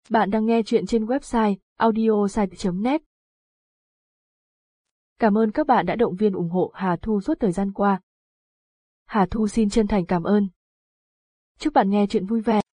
Bạn đang nghe chuyện trên website audiosite.net. Cảm ơn các bạn đã động viên ủng hộ Hà Thu suốt thời gian qua. Hà Thu xin chân thành cảm ơn. Chúc bạn nghe chuyện vui vẻ.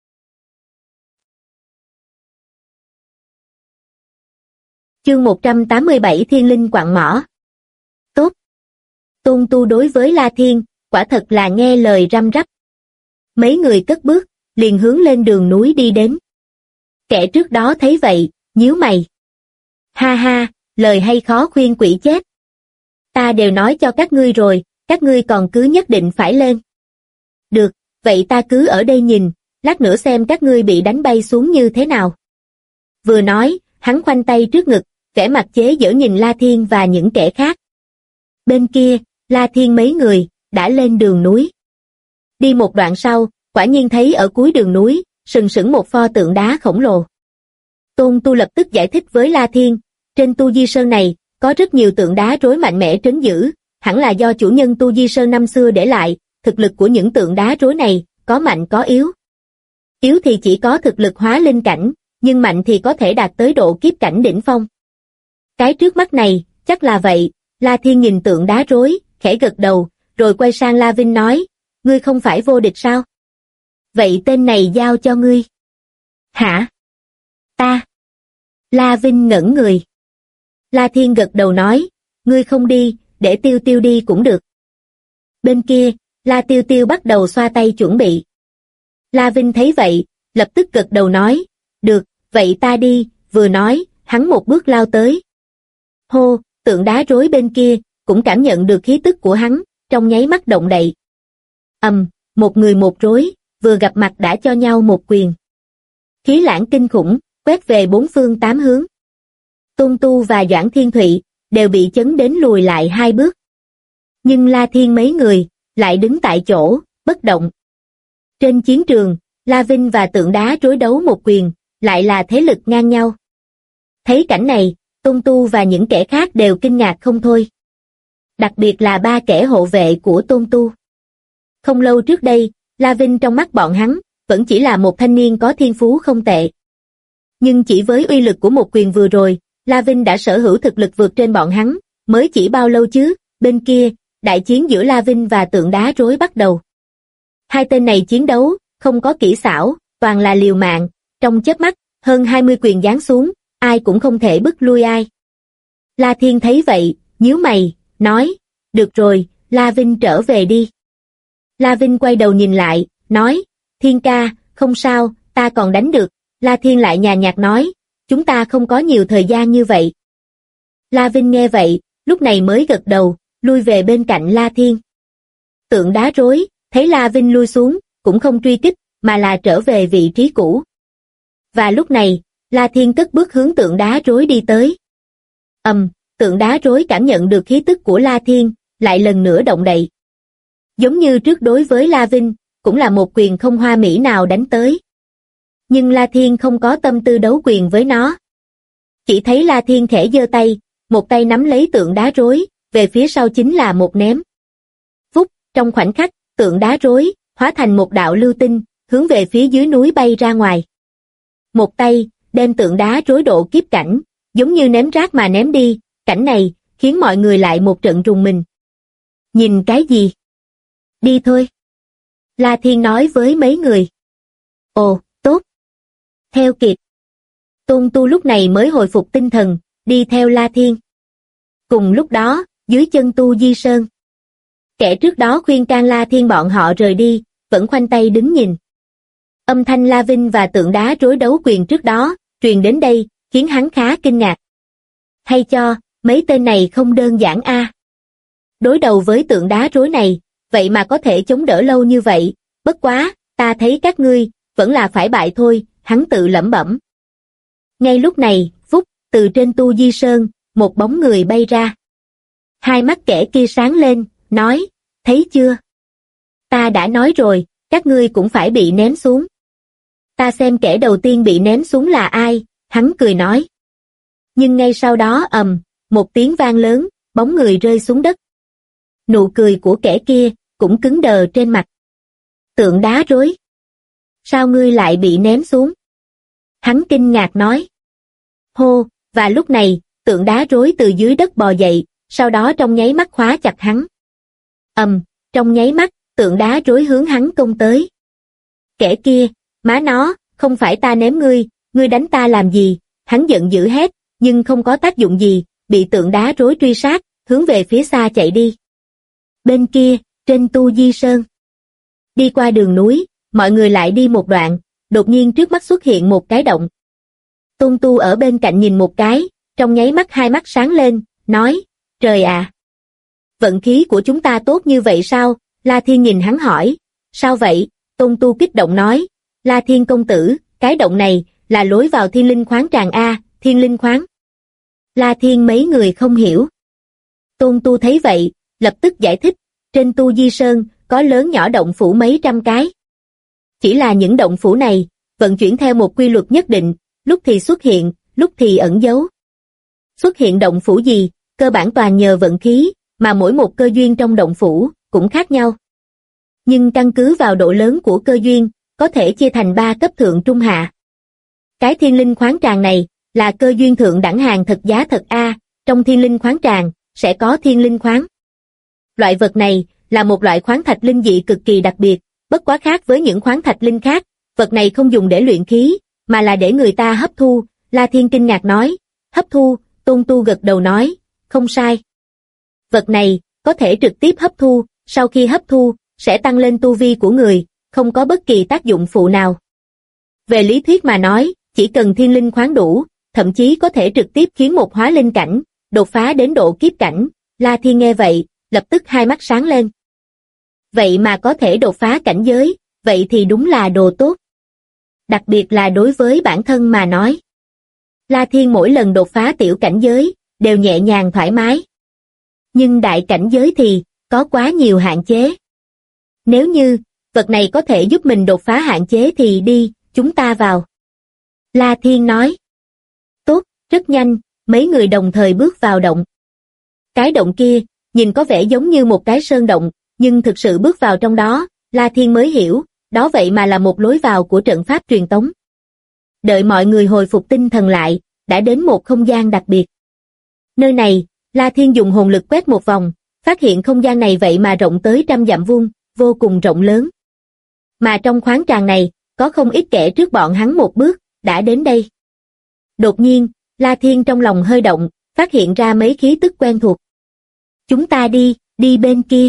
Chương 187 Thiên Linh Quặng Mỏ. Tốt. Tôn Tu đối với La Thiên, quả thật là nghe lời răm rắp. Mấy người cất bước, liền hướng lên đường núi đi đến. Kẻ trước đó thấy vậy, nhíu mày. Ha ha, lời hay khó khuyên quỷ chết. Ta đều nói cho các ngươi rồi, các ngươi còn cứ nhất định phải lên. Được, vậy ta cứ ở đây nhìn, lát nữa xem các ngươi bị đánh bay xuống như thế nào. Vừa nói, hắn khoanh tay trước ngực, vẻ mặt chế giễu nhìn La Thiên và những kẻ khác. Bên kia, La Thiên mấy người, đã lên đường núi. Đi một đoạn sau, quả nhiên thấy ở cuối đường núi, sừng sững một pho tượng đá khổng lồ. Tôn Tu lập tức giải thích với La Thiên, trên Tu Di Sơn này, có rất nhiều tượng đá rối mạnh mẽ trấn giữ, hẳn là do chủ nhân Tu Di Sơn năm xưa để lại, thực lực của những tượng đá rối này, có mạnh có yếu. Yếu thì chỉ có thực lực hóa linh cảnh, nhưng mạnh thì có thể đạt tới độ kiếp cảnh đỉnh phong. Cái trước mắt này, chắc là vậy. La Thiên nhìn tượng đá rối, khẽ gật đầu, rồi quay sang La Vinh nói, ngươi không phải vô địch sao? Vậy tên này giao cho ngươi. Hả? Ta? La Vinh ngẩn người. La Thiên gật đầu nói, ngươi không đi, để Tiêu Tiêu đi cũng được. Bên kia, La Tiêu Tiêu bắt đầu xoa tay chuẩn bị. La Vinh thấy vậy, lập tức gật đầu nói, được, vậy ta đi, vừa nói, hắn một bước lao tới. Hô, tượng đá rối bên kia, cũng cảm nhận được khí tức của hắn, trong nháy mắt động đậy. Một người một rối, vừa gặp mặt đã cho nhau một quyền. Khí lãng kinh khủng, quét về bốn phương tám hướng. Tôn Tu và Doãn Thiên Thụy, đều bị chấn đến lùi lại hai bước. Nhưng La Thiên mấy người, lại đứng tại chỗ, bất động. Trên chiến trường, La Vinh và tượng đá rối đấu một quyền, lại là thế lực ngang nhau. Thấy cảnh này, Tôn Tu và những kẻ khác đều kinh ngạc không thôi. Đặc biệt là ba kẻ hộ vệ của Tôn Tu. Không lâu trước đây, La Vinh trong mắt bọn hắn, vẫn chỉ là một thanh niên có thiên phú không tệ. Nhưng chỉ với uy lực của một quyền vừa rồi, La Vinh đã sở hữu thực lực vượt trên bọn hắn, mới chỉ bao lâu chứ, bên kia, đại chiến giữa La Vinh và tượng đá rối bắt đầu. Hai tên này chiến đấu, không có kỹ xảo, toàn là liều mạng, trong chớp mắt, hơn 20 quyền giáng xuống, ai cũng không thể bức lui ai. La Thiên thấy vậy, nhíu mày, nói, được rồi, La Vinh trở về đi. La Vinh quay đầu nhìn lại, nói, Thiên ca, không sao, ta còn đánh được. La Thiên lại nhàn nhạt nói, chúng ta không có nhiều thời gian như vậy. La Vinh nghe vậy, lúc này mới gật đầu, lui về bên cạnh La Thiên. Tượng đá rối, thấy La Vinh lui xuống, cũng không truy kích, mà là trở về vị trí cũ. Và lúc này, La Thiên cất bước hướng tượng đá rối đi tới. Tượng đá rối cảm nhận được khí tức của La Thiên, lại lần nữa động đậy. Giống như trước đối với La Vinh, cũng là một quyền không hoa mỹ nào đánh tới. Nhưng La Thiên không có tâm tư đấu quyền với nó. Chỉ thấy La Thiên khẽ giơ tay, một tay nắm lấy tượng đá rối, về phía sau chính là một ném. Vút, trong khoảnh khắc, tượng đá rối, hóa thành một đạo lưu tinh, hướng về phía dưới núi bay ra ngoài. Một tay, đem tượng đá rối độ kiếp cảnh, giống như ném rác mà ném đi, cảnh này, khiến mọi người lại một trận rùng mình. Nhìn cái gì? Đi thôi. La Thiên nói với mấy người. Ồ, tốt. Theo kịp. Tôn Tu lúc này mới hồi phục tinh thần, đi theo La Thiên. Cùng lúc đó, dưới chân Tu Di Sơn. Kẻ trước đó khuyên can La Thiên bọn họ rời đi, vẫn khoanh tay đứng nhìn. Âm thanh La Vinh và tượng đá rối đấu quyền trước đó, truyền đến đây, khiến hắn khá kinh ngạc. Hay cho, mấy tên này không đơn giản a. Đối đầu với tượng đá rối này, vậy mà có thể chống đỡ lâu như vậy, bất quá, ta thấy các ngươi, vẫn là phải bại thôi, hắn tự lẩm bẩm. Ngay lúc này, vút, từ trên Tu Di Sơn, một bóng người bay ra. Hai mắt kẻ kia sáng lên, nói, thấy chưa? Ta đã nói rồi, các ngươi cũng phải bị ném xuống. Ta xem kẻ đầu tiên bị ném xuống là ai, hắn cười nói. Nhưng ngay sau đó một tiếng vang lớn, bóng người rơi xuống đất. Nụ cười của kẻ kia, cũng cứng đờ trên mặt. Tượng đá rối. Sao ngươi lại bị ném xuống? Hắn kinh ngạc nói. Hô, và lúc này, tượng đá rối từ dưới đất bò dậy, sau đó trong nháy mắt khóa chặt hắn. Trong nháy mắt, tượng đá rối hướng hắn công tới. Kẻ kia, má nó, không phải ta ném ngươi đánh ta làm gì? Hắn giận dữ hét, nhưng không có tác dụng gì, bị tượng đá rối truy sát, hướng về phía xa chạy đi. Bên kia, trên Tu Di Sơn. Đi qua đường núi, mọi người lại đi một đoạn, đột nhiên trước mắt xuất hiện một cái động. Tôn Tu ở bên cạnh nhìn một cái, trong nháy mắt hai mắt sáng lên, nói, trời à! Vận khí của chúng ta tốt như vậy sao? La Thiên nhìn hắn hỏi, sao vậy? Tôn Tu kích động nói, La Thiên công tử, cái động này, là lối vào Thiên Linh khoáng tràng A, Thiên Linh khoáng. La Thiên mấy người không hiểu. Tôn Tu thấy vậy, lập tức giải thích, trên Tu Di Sơn, có lớn nhỏ động phủ mấy trăm cái. Chỉ là những động phủ này, vận chuyển theo một quy luật nhất định, lúc thì xuất hiện, lúc thì ẩn giấu. Xuất hiện động phủ gì, cơ bản toàn nhờ vận khí, mà mỗi một cơ duyên trong động phủ, cũng khác nhau. Nhưng căn cứ vào độ lớn của cơ duyên, có thể chia thành 3 cấp thượng trung hạ. Cái Thiên Linh khoáng tràng này, là cơ duyên thượng đẳng hàng thật giá thật A, trong Thiên Linh khoáng tràng, sẽ có Thiên Linh khoáng. Loại vật này, là một loại khoáng thạch linh dị cực kỳ đặc biệt, bất quá khác với những khoáng thạch linh khác, vật này không dùng để luyện khí, mà là để người ta hấp thu. La Thiên kinh ngạc nói, hấp thu, Tôn Tu gật đầu nói, không sai. Vật này, có thể trực tiếp hấp thu, sau khi hấp thu, sẽ tăng lên tu vi của người, không có bất kỳ tác dụng phụ nào. Về lý thuyết mà nói, chỉ cần thiên linh khoáng đủ, thậm chí có thể trực tiếp khiến một hóa linh cảnh, đột phá đến độ kiếp cảnh. La Thiên nghe vậy, lập tức hai mắt sáng lên. Vậy mà có thể đột phá cảnh giới, vậy thì đúng là đồ tốt. Đặc biệt là đối với bản thân mà nói. La Thiên mỗi lần đột phá tiểu cảnh giới, đều nhẹ nhàng thoải mái. Nhưng đại cảnh giới thì, có quá nhiều hạn chế. Nếu như, vật này có thể giúp mình đột phá hạn chế thì đi, chúng ta vào. La Thiên nói. Tốt, rất nhanh, mấy người đồng thời bước vào động. Cái động kia, nhìn có vẻ giống như một cái sơn động, nhưng thực sự bước vào trong đó, La Thiên mới hiểu, đó vậy mà là một lối vào của trận pháp truyền tống. Đợi mọi người hồi phục tinh thần lại, đã đến một không gian đặc biệt. Nơi này, La Thiên dùng hồn lực quét một vòng, phát hiện không gian này vậy mà rộng tới 100 dặm vuông, vô cùng rộng lớn. Mà trong khoáng tràng này, có không ít kẻ trước bọn hắn một bước, đã đến đây. Đột nhiên, La Thiên trong lòng hơi động, phát hiện ra mấy khí tức quen thuộc. Chúng ta đi bên kia.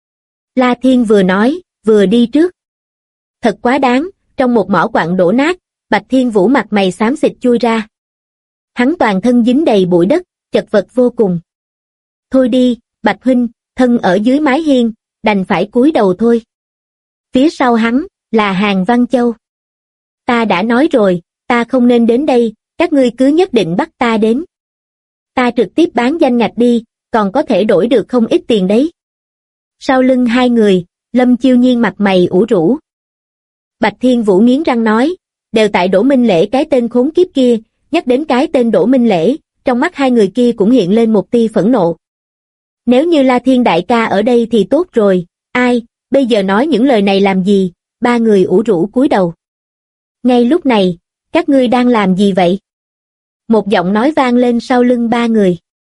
La Thiên vừa nói, vừa đi trước. Thật quá đáng, trong một mỏ quặng đổ nát, Bạch Thiên Vũ mặt mày xám xịt chui ra. Hắn toàn thân dính đầy bụi đất, chật vật vô cùng. Thôi đi, Bạch huynh, thân ở dưới mái hiên, đành phải cúi đầu thôi. Phía sau hắn, là Hàn Văn Châu. Ta đã nói rồi, ta không nên đến đây, các ngươi cứ nhất định bắt ta đến. Ta trực tiếp bán danh ngạch đi, còn có thể đổi được không ít tiền đấy. Sau lưng hai người, Lâm Chiêu Nhiên mặt mày ủ rũ. Bạch Thiên Vũ nghiến răng nói, đều tại Đỗ Minh Lễ cái tên khốn kiếp kia, nhắc đến cái tên Đỗ Minh Lễ, trong mắt hai người kia cũng hiện lên một tia phẫn nộ. Nếu như La Thiên đại ca ở đây thì tốt rồi, ai, bây giờ nói những lời này làm gì, ba người ủ rũ cúi đầu. Ngay lúc này, các ngươi đang làm gì vậy? Một giọng nói vang lên sau lưng ba người.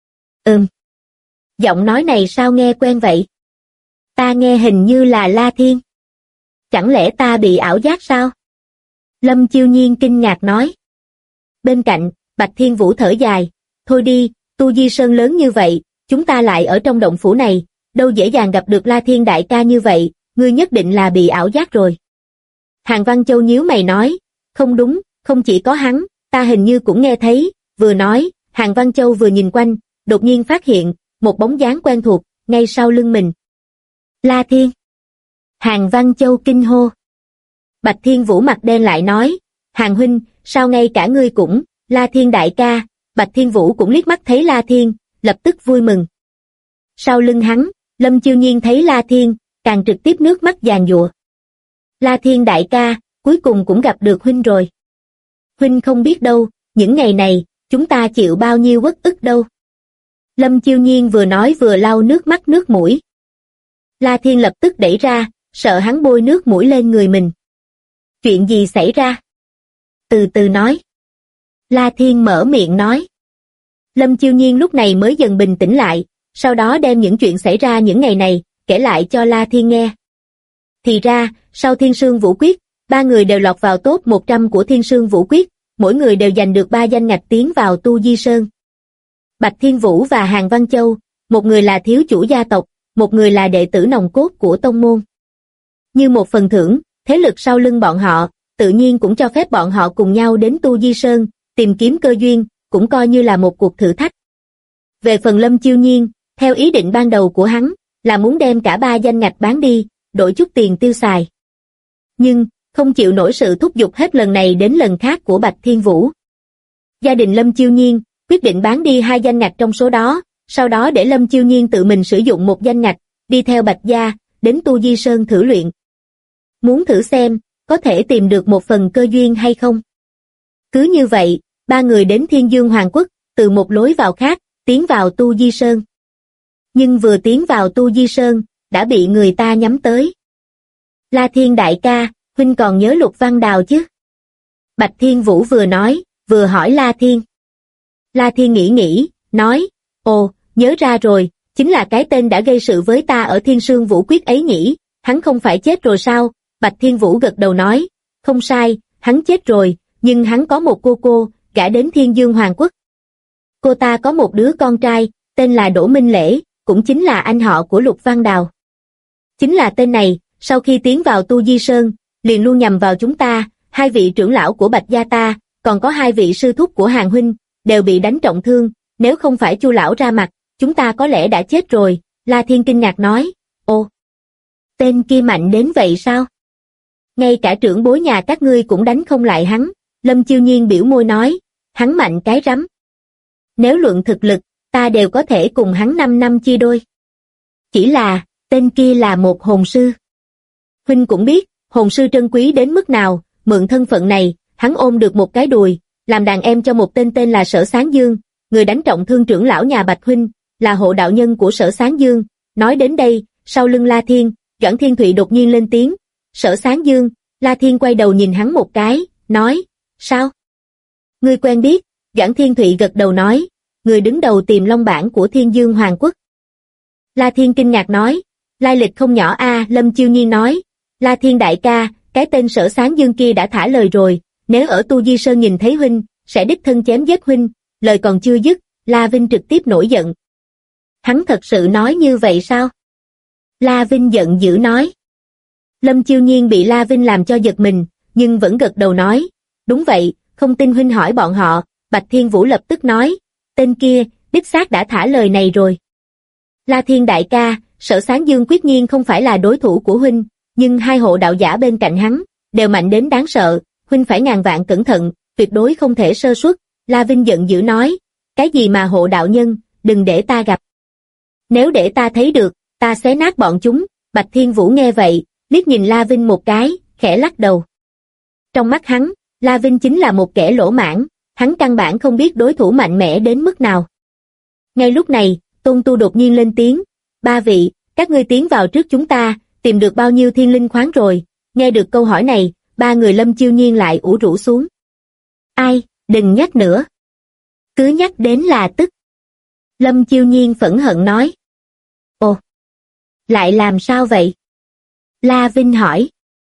Giọng nói này sao nghe quen vậy? Ta nghe hình như là La Thiên. Chẳng lẽ ta bị ảo giác sao? Lâm Chiêu Nhiên kinh ngạc nói. Bên cạnh, Bạch Thiên Vũ thở dài, thôi đi, Tu Di Sơn lớn như vậy, chúng ta lại ở trong động phủ này, đâu dễ dàng gặp được La Thiên đại ca như vậy, ngươi nhất định là bị ảo giác rồi. Hàn Văn Châu nhíu mày nói, không đúng, không chỉ có hắn, ta hình như cũng nghe thấy, vừa nói, Hàn Văn Châu vừa nhìn quanh, đột nhiên phát hiện, một bóng dáng quen thuộc, ngay sau lưng mình. La Thiên. Hàn Văn Châu kinh hô. Bạch Thiên Vũ mặt đen lại nói, Hàn huynh, sao ngay cả ngươi cũng, La Thiên đại ca, Bạch Thiên Vũ cũng liếc mắt thấy La Thiên, lập tức vui mừng. Sau lưng hắn, Lâm Chiêu Nhiên thấy La Thiên, càng trực tiếp nước mắt giàn giụa. La Thiên đại ca, cuối cùng cũng gặp được huynh rồi. Huynh không biết đâu, những ngày này, chúng ta chịu bao nhiêu uất ức đâu. Lâm Chiêu Nhiên vừa nói vừa lau nước mắt nước mũi. La Thiên lập tức đẩy ra, sợ hắn bôi nước mũi lên người mình. Chuyện gì xảy ra? từ từ nói. La Thiên mở miệng nói. Lâm Chiêu Nhiên lúc này mới dần bình tĩnh lại, sau đó đem những chuyện xảy ra những ngày này, kể lại cho La Thiên nghe. Thì ra, sau Thiên Sương Vũ Quyết, 3 người đều lọt vào top 100 của Thiên Sương Vũ Quyết, mỗi người đều giành được 3 danh ngạch tiến vào Tu Di Sơn. Bạch Thiên Vũ và Hàn Văn Châu, một người là thiếu chủ gia tộc, một người là đệ tử nòng cốt của tông môn. Như một phần thưởng, thế lực sau lưng bọn họ, tự nhiên cũng cho phép bọn họ cùng nhau đến Tu Di Sơn, tìm kiếm cơ duyên, cũng coi như là một cuộc thử thách. Về phần Lâm Chiêu Nhiên, theo ý định ban đầu của hắn, là muốn đem cả 3 danh ngạch bán đi, đổi chút tiền tiêu xài. Nhưng, không chịu nổi sự thúc giục hết lần này đến lần khác của Bạch Thiên Vũ. Gia đình Lâm Chiêu Nhiên quyết định bán đi 2 danh ngạch trong số đó, sau đó để Lâm Chiêu Nhiên tự mình sử dụng một danh ngạch, đi theo Bạch gia, đến Tu Di Sơn thử luyện. Muốn thử xem, có thể tìm được một phần cơ duyên hay không. Cứ như vậy, 3 người đến Thiên Dương Hoàng Quốc, từ một lối vào khác, tiến vào Tu Di Sơn. Nhưng vừa tiến vào Tu Di Sơn, đã bị người ta nhắm tới. La Thiên đại ca, huynh còn nhớ Lục Văn Đào chứ? Bạch Thiên Vũ vừa nói, vừa hỏi La Thiên. La Thiên nghĩ, nói, ồ, nhớ ra rồi, chính là cái tên đã gây sự với ta ở Thiên Sương Vũ Quyết ấy nhỉ, hắn không phải chết rồi sao? Bạch Thiên Vũ gật đầu nói, không sai, hắn chết rồi, nhưng hắn có một cô, gả đến Thiên Dương Hoàng Quốc. Cô ta có một đứa con trai, tên là Đỗ Minh Lễ, cũng chính là anh họ của Lục Văn Đào. Chính là tên này, sau khi tiến vào Tu Di Sơn, liền luôn nhằm vào chúng ta, 2 vị trưởng lão của Bạch gia ta, còn có 2 vị sư thúc của Hàn huynh, đều bị đánh trọng thương, nếu không phải Chu lão ra mặt, chúng ta có lẽ đã chết rồi. La Thiên kinh ngạc nói, ô, tên kia mạnh đến vậy sao? Ngay cả trưởng bối nhà các ngươi cũng đánh không lại hắn. Lâm Chiêu Nhiên biểu môi nói, hắn mạnh cái rắm. Nếu luận thực lực, ta đều có thể cùng hắn 5 năm chia đôi. Chỉ là, tên kia là một hồn sư. Huynh cũng biết, hồn sư trân quý đến mức nào, mượn thân phận này, hắn ôm được một cái đùi, làm đàn em cho một tên là Sở Sáng Dương, người đánh trọng thương trưởng lão nhà Bạch huynh, là hộ đạo nhân của Sở Sáng Dương. Nói đến đây, sau lưng La Thiên, Doãn Thiên Thụy đột nhiên lên tiếng, Sở Sáng Dương. La Thiên quay đầu nhìn hắn một cái, nói, sao? Ngươi quen biết? Doãn Thiên Thụy gật đầu nói, người đứng đầu Tiềm Long Bảng của Thiên Dương Hoàng Quốc. La Thiên kinh ngạc nói, lai lịch không nhỏ a. Lâm Chiêu Nhiên nói, La Thiên đại ca, cái tên Sở Sáng Dương kia đã thả lời rồi, nếu ở Tu Di Sơn nhìn thấy huynh, sẽ đích thân chém giết huynh. Lời còn chưa dứt, La Vinh trực tiếp nổi giận. Hắn thật sự nói như vậy sao? La Vinh giận dữ nói. Lâm Chiêu Nhiên bị La Vinh làm cho giật mình, nhưng vẫn gật đầu nói, đúng vậy, không tin huynh hỏi bọn họ. Bạch Thiên Vũ lập tức nói, tên kia, đích xác đã thả lời này rồi. La Thiên đại ca, Sở Sáng Dương quyết nhiên không phải là đối thủ của huynh, nhưng 2 hộ đạo giả bên cạnh hắn, đều mạnh đến đáng sợ, huynh phải ngàn vạn cẩn thận, tuyệt đối không thể sơ suất. La Vinh giận dữ nói, cái gì mà hộ đạo nhân, đừng để ta gặp. Nếu để ta thấy được, ta xé nát bọn chúng. Bạch Thiên Vũ nghe vậy, liếc nhìn La Vinh một cái, khẽ lắc đầu. Trong mắt hắn, La Vinh chính là một kẻ lỗ mãng, hắn căn bản không biết đối thủ mạnh mẽ đến mức nào. Ngay lúc này, Tôn Tu đột nhiên lên tiếng, 3 vị, các ngươi tiến vào trước chúng ta, tìm được bao nhiêu thiên linh khoáng rồi? Nghe được câu hỏi này, 3 người Lâm Chiêu Nhiên lại ủ rũ xuống. Ai, đừng nhắc nữa. Cứ nhắc đến là tức. Lâm Chiêu Nhiên phẫn hận nói. Ồ, lại làm sao vậy? La Vinh hỏi.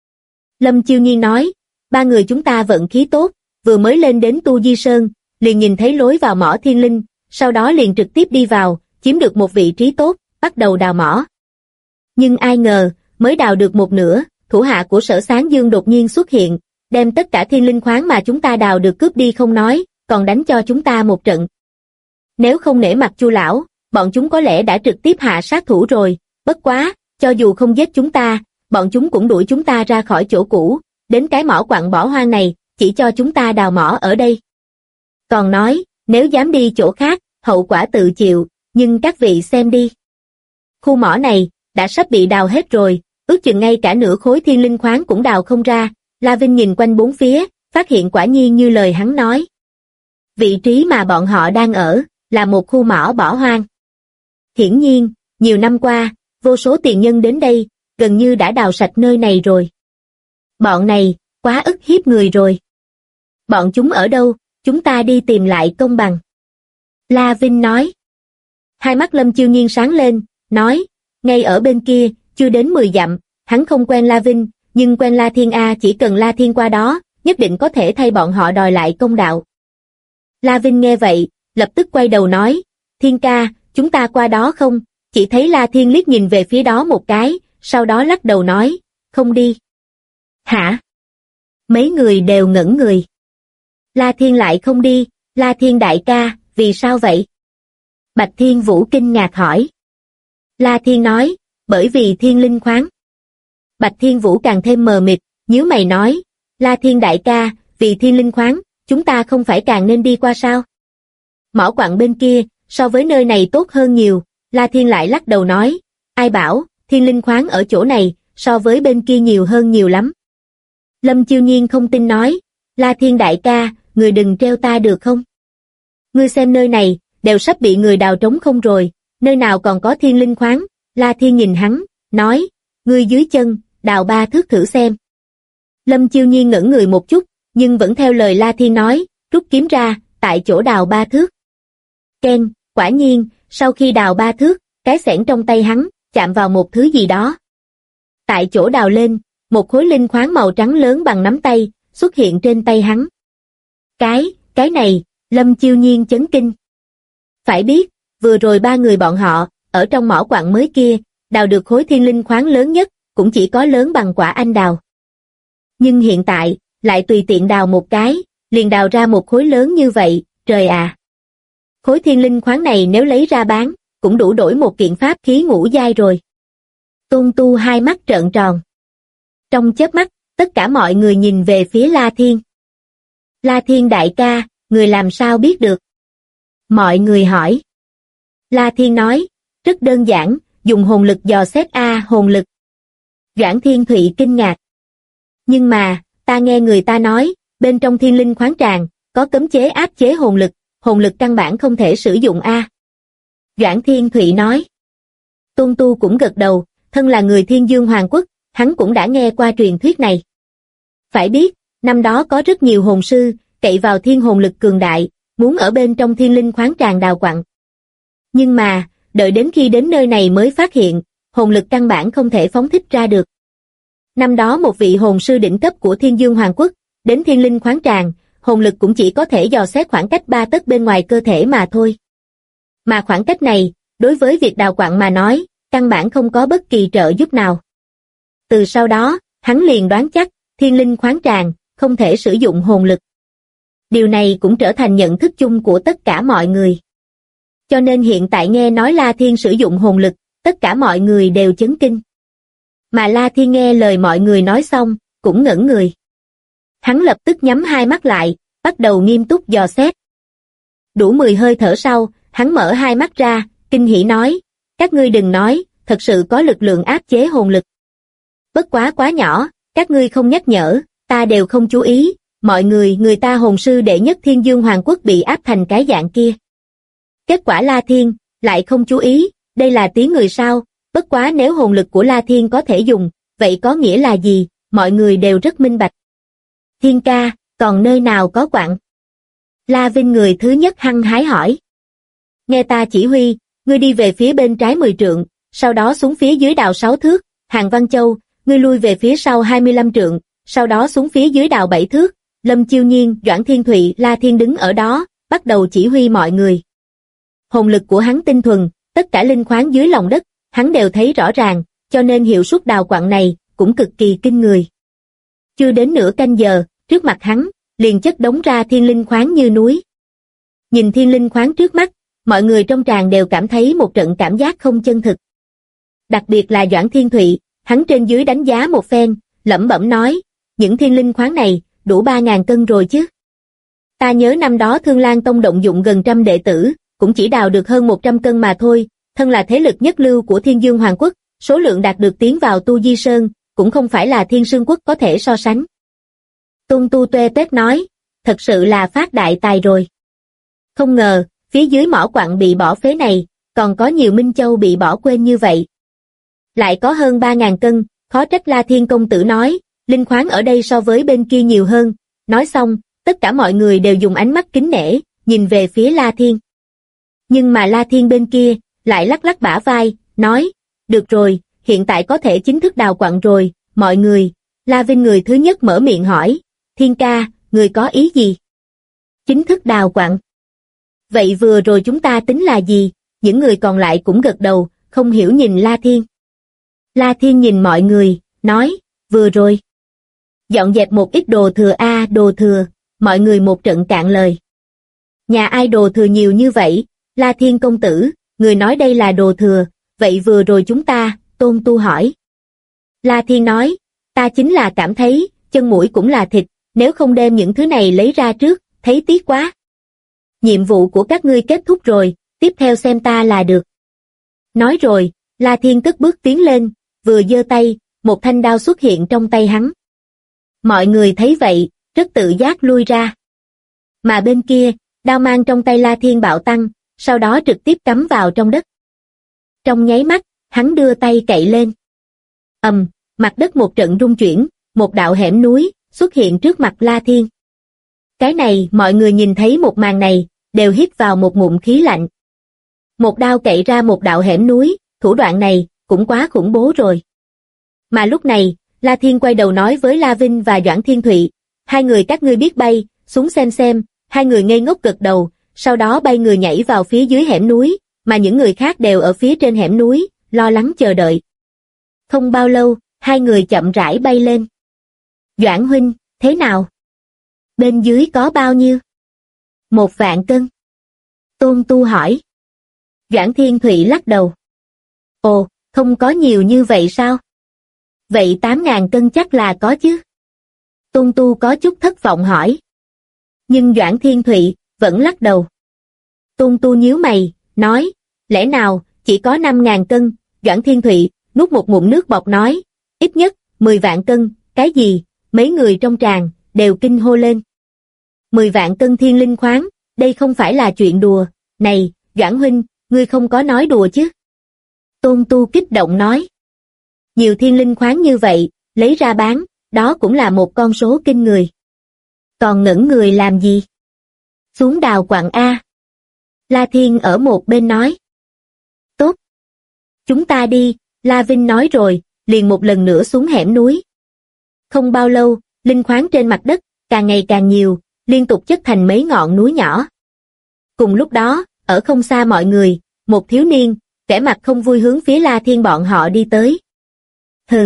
Lâm Chiêu Nhiên nói, 3 người chúng ta vận khí tốt, vừa mới lên đến Tu Di Sơn, liền nhìn thấy lối vào mỏ thiên linh, sau đó liền trực tiếp đi vào, chiếm được một vị trí tốt, bắt đầu đào mỏ. Nhưng ai ngờ, mới đào được một nửa, thủ hạ của Sở Sáng Dương đột nhiên xuất hiện, đem tất cả thiên linh khoáng mà chúng ta đào được cướp đi không nói, còn đánh cho chúng ta một trận. Nếu không nể mặt Chu lão, bọn chúng có lẽ đã trực tiếp hạ sát thủ rồi, bất quá, cho dù không giết chúng ta, bọn chúng cũng đuổi chúng ta ra khỏi chỗ cũ, đến cái mỏ quặng bỏ hoang này, chỉ cho chúng ta đào mỏ ở đây. Còn nói, nếu dám đi chỗ khác, hậu quả tự chịu, nhưng các vị xem đi. Khu mỏ này, đã sắp bị đào hết rồi, ước chừng ngay cả nửa khối thiên linh khoáng cũng đào không ra. La Vinh nhìn quanh bốn phía, phát hiện quả nhiên như lời hắn nói. Vị trí mà bọn họ đang ở, là một khu mỏ bỏ hoang. Hiển nhiên, nhiều năm qua, vô số tiền nhân đến đây, gần như đã đào sạch nơi này rồi. Bọn này, quá ức hiếp người rồi. Bọn chúng ở đâu, chúng ta đi tìm lại công bằng. La Vinh nói. Hai mắt Lâm Chiêu Nhiên sáng lên, nói, ngay ở bên kia, chưa đến 10 dặm, hắn không quen La Vinh, nhưng quen La Thiên A, chỉ cần La Thiên qua đó, nhất định có thể thay bọn họ đòi lại công đạo. La Vinh nghe vậy, lập tức quay đầu nói, Thiên ca, chúng ta qua đó không? Chỉ thấy La Thiên liếc nhìn về phía đó một cái, sau đó lắc đầu nói, không đi. Hả? Mấy người đều ngẩn người. La Thiên lại không đi, La Thiên đại ca, vì sao vậy? Bạch Thiên Vũ kinh ngạc hỏi. La Thiên nói, bởi vì thiên linh khoáng. Bạch Thiên Vũ càng thêm mờ mịt, nhíu mày nói, La Thiên đại ca, vì thiên linh khoáng, chúng ta không phải càng nên đi qua sao? Mỏ quặng bên kia, so với nơi này tốt hơn nhiều, La Thiên lại lắc đầu nói, ai bảo, thiên linh khoáng ở chỗ này, so với bên kia nhiều hơn nhiều lắm. Lâm Chiêu Nhiên không tin nói, La Thiên đại ca, người đừng treo ta được không? Ngươi xem nơi này, đều sắp bị người đào trống không rồi, nơi nào còn có thiên linh khoáng? La Thiên nhìn hắn, nói, ngươi dưới chân, đào 3 thước thử xem. Lâm Chiêu Nhiên ngẩn người một chút, nhưng vẫn theo lời La Thiên nói, rút kiếm ra, tại chỗ đào 3 thước. Ken, quả nhiên, sau khi đào 3 thước, cái xẻng trong tay hắn, chạm vào một thứ gì đó. Tại chỗ đào lên, một khối linh khoáng màu trắng lớn bằng nắm tay, xuất hiện trên tay hắn. Cái này, Lâm Chiêu Nhiên chấn kinh. Phải biết, vừa rồi 3 người bọn họ, ở trong mỏ quặng mới kia, đào được khối thiên linh khoáng lớn nhất, cũng chỉ có lớn bằng quả anh đào. Nhưng hiện tại, lại tùy tiện đào một cái, liền đào ra một khối lớn như vậy, trời à. Khối thiên linh khoáng này nếu lấy ra bán, cũng đủ đổi một kiện pháp khí ngũ giai rồi. Tôn Tu hai mắt trợn tròn. Trong chớp mắt, tất cả mọi người nhìn về phía La Thiên. La Thiên đại ca, người làm sao biết được? Mọi người hỏi. La Thiên nói, rất đơn giản, dùng hồn lực dò xét hồn lực. Doãn Thiên Thụy kinh ngạc. Nhưng mà, ta nghe người ta nói, bên trong thiên linh khoáng tràng, có cấm chế áp chế hồn lực căn bản không thể sử dụng Doãn Thiên Thụy nói. Tôn Tu cũng gật đầu, thân là người Thiên Dương Hoàng Quốc, hắn cũng đã nghe qua truyền thuyết này. Phải biết, năm đó có rất nhiều hồn sư, cậy vào thiên hồn lực cường đại, muốn ở bên trong thiên linh khoáng tràng đào quặng. Nhưng mà, đợi đến khi đến nơi này mới phát hiện, hồn lực căn bản không thể phóng thích ra được. Năm đó một vị hồn sư đỉnh cấp của Thiên Dương Hoàng Quốc, đến thiên linh khoáng tràng, hồn lực cũng chỉ có thể dò xét khoảng cách 3 tấc bên ngoài cơ thể mà thôi. Mà khoảng cách này, đối với việc đào quặng mà nói, căn bản không có bất kỳ trợ giúp nào. Từ sau đó, hắn liền đoán chắc, thiên linh khoáng tràng, không thể sử dụng hồn lực. Điều này cũng trở thành nhận thức chung của tất cả mọi người. Cho nên hiện tại nghe nói La Thiên sử dụng hồn lực, tất cả mọi người đều chấn kinh. Mà La Thiên nghe lời mọi người nói xong, cũng ngẩn người. Hắn lập tức nhắm hai mắt lại, bắt đầu nghiêm túc dò xét. Đủ 10 hơi thở sau, hắn mở hai mắt ra, kinh hỉ nói, các ngươi đừng nói, thật sự có lực lượng áp chế hồn lực. Bất quá quá nhỏ, các ngươi không nhắc nhở, ta đều không chú ý, mọi người ta hồn sư đệ nhất Thiên Dương Hoàng Quốc bị áp thành cái dạng kia. Kết quả La Thiên, lại không chú ý, đây là tiếng người sao, bất quá nếu hồn lực của La Thiên có thể dùng, vậy có nghĩa là gì, mọi người đều rất minh bạch. Thiên ca, còn nơi nào có quặng? La Vinh người thứ nhất hăng hái hỏi. Nghe ta chỉ huy, ngươi đi về phía bên trái 10 trượng, sau đó xuống phía dưới đào 6 thước, Hàng Văn Châu, ngươi lui về phía sau 25 trượng, sau đó xuống phía dưới đào 7 thước, Lâm Chiêu Nhiên, Doãn Thiên Thụy, La Thiên đứng ở đó, bắt đầu chỉ huy mọi người. Hồn lực của hắn tinh thuần, tất cả linh khoáng dưới lòng đất, hắn đều thấy rõ ràng, cho nên hiệu suất đào quặng này cũng cực kỳ kinh người. Chưa đến nửa canh giờ, trước mặt hắn, liền chất đống ra thiên linh khoáng như núi. Nhìn thiên linh khoáng trước mắt, mọi người trong tràng đều cảm thấy một trận cảm giác không chân thực. Đặc biệt là Doãn Thiên Thụy, hắn trên dưới đánh giá một phen, lẩm bẩm nói, những thiên linh khoáng này, đủ 3.000 cân rồi chứ. Ta nhớ năm đó Thương Lan Tông động dụng gần 100 đệ tử, cũng chỉ đào được hơn 100 cân mà thôi, thân là thế lực nhất lưu của Thiên Dương Hoàng Quốc, số lượng đạt được tiến vào Tu Di Sơn, cũng không phải là Thiên Sương Quốc có thể so sánh. Tôn Tu Tuê Tết nói, thật sự là phát đại tài rồi. Không ngờ, phía dưới mỏ quặng bị bỏ phế này, còn có nhiều minh châu bị bỏ quên như vậy. Lại có hơn 3.000 cân, khó trách La Thiên công tử nói, linh khoáng ở đây so với bên kia nhiều hơn. Nói xong, tất cả mọi người đều dùng ánh mắt kính nể, nhìn về phía La Thiên. Nhưng mà La Thiên bên kia, lại lắc lắc bả vai, nói, được rồi, hiện tại có thể chính thức đào quặng rồi, mọi người. La Vinh người thứ nhất mở miệng hỏi, Thiên ca, người có ý gì? Chính thức đào quặng. Vậy vừa rồi chúng ta tính là gì? Những người còn lại cũng gật đầu, không hiểu nhìn La Thiên. La Thiên nhìn mọi người, nói, vừa rồi. Dọn dẹp một ít đồ thừa đồ thừa, mọi người một trận cạn lời. Nhà ai đồ thừa nhiều như vậy? La Thiên công tử, người nói đây là đồ thừa, vậy vừa rồi chúng ta, Tôn Tu hỏi. La Thiên nói, ta chính là cảm thấy, chân mũi cũng là thịt, nếu không đem những thứ này lấy ra trước, thấy tiếc quá. Nhiệm vụ của các ngươi kết thúc rồi, tiếp theo xem ta là được. Nói rồi, La Thiên cất bước tiến lên, vừa giơ tay, một thanh đao xuất hiện trong tay hắn. Mọi người thấy vậy, rất tự giác lui ra. Mà bên kia, đao mang trong tay La Thiên bạo tăng, sau đó trực tiếp cắm vào trong đất. Trong nháy mắt, hắn đưa tay cậy lên. Mặt đất một trận rung chuyển, một đạo hẻm núi xuất hiện trước mặt La Thiên. Cái này, mọi người nhìn thấy một màn này, đều hít vào một ngụm khí lạnh. Một đao cậy ra một đạo hẻm núi, thủ đoạn này, cũng quá khủng bố rồi. Mà lúc này, La Thiên quay đầu nói với La Vinh và Doãn Thiên Thụy, hai người các ngươi biết bay, xuống xem, hai người ngây ngốc gật đầu, sau đó bay người nhảy vào phía dưới hẻm núi, mà những người khác đều ở phía trên hẻm núi, lo lắng chờ đợi. Không bao lâu, hai người chậm rãi bay lên. Doãn huynh, thế nào? Bên dưới có bao nhiêu? 1.000 cân. Tôn Tu hỏi. Doãn Thiên Thụy lắc đầu. Ồ, không có nhiều như vậy sao? Vậy 8.000 cân chắc là có chứ? Tôn Tu có chút thất vọng hỏi. Nhưng Doãn Thiên Thụy vẫn lắc đầu. Tôn Tu nhíu mày, nói, lẽ nào chỉ có 5.000 cân? Doãn Thiên Thụy nuốt một ngụm nước bọt nói, ít nhất 10 vạn cân, cái gì? Mấy người trong tràng đều kinh hô lên. 10 vạn cân thiên linh khoáng, đây không phải là chuyện đùa. Này, Doãn huynh, ngươi không có nói đùa chứ? Tôn Tu kích động nói. Nhiều thiên linh khoáng như vậy, lấy ra bán, đó cũng là một con số kinh người. Còn ngẩn người làm gì? Xuống đào quặng A. La Thiên ở một bên nói. Tốt. Chúng ta đi, La Vinh nói rồi, liền một lần nữa xuống hẻm núi. Không bao lâu, linh khoáng trên mặt đất, càng ngày càng nhiều, liên tục chất thành mấy ngọn núi nhỏ. Cùng lúc đó, ở không xa mọi người, một thiếu niên, vẻ mặt không vui hướng phía La Thiên bọn họ đi tới. Hừ.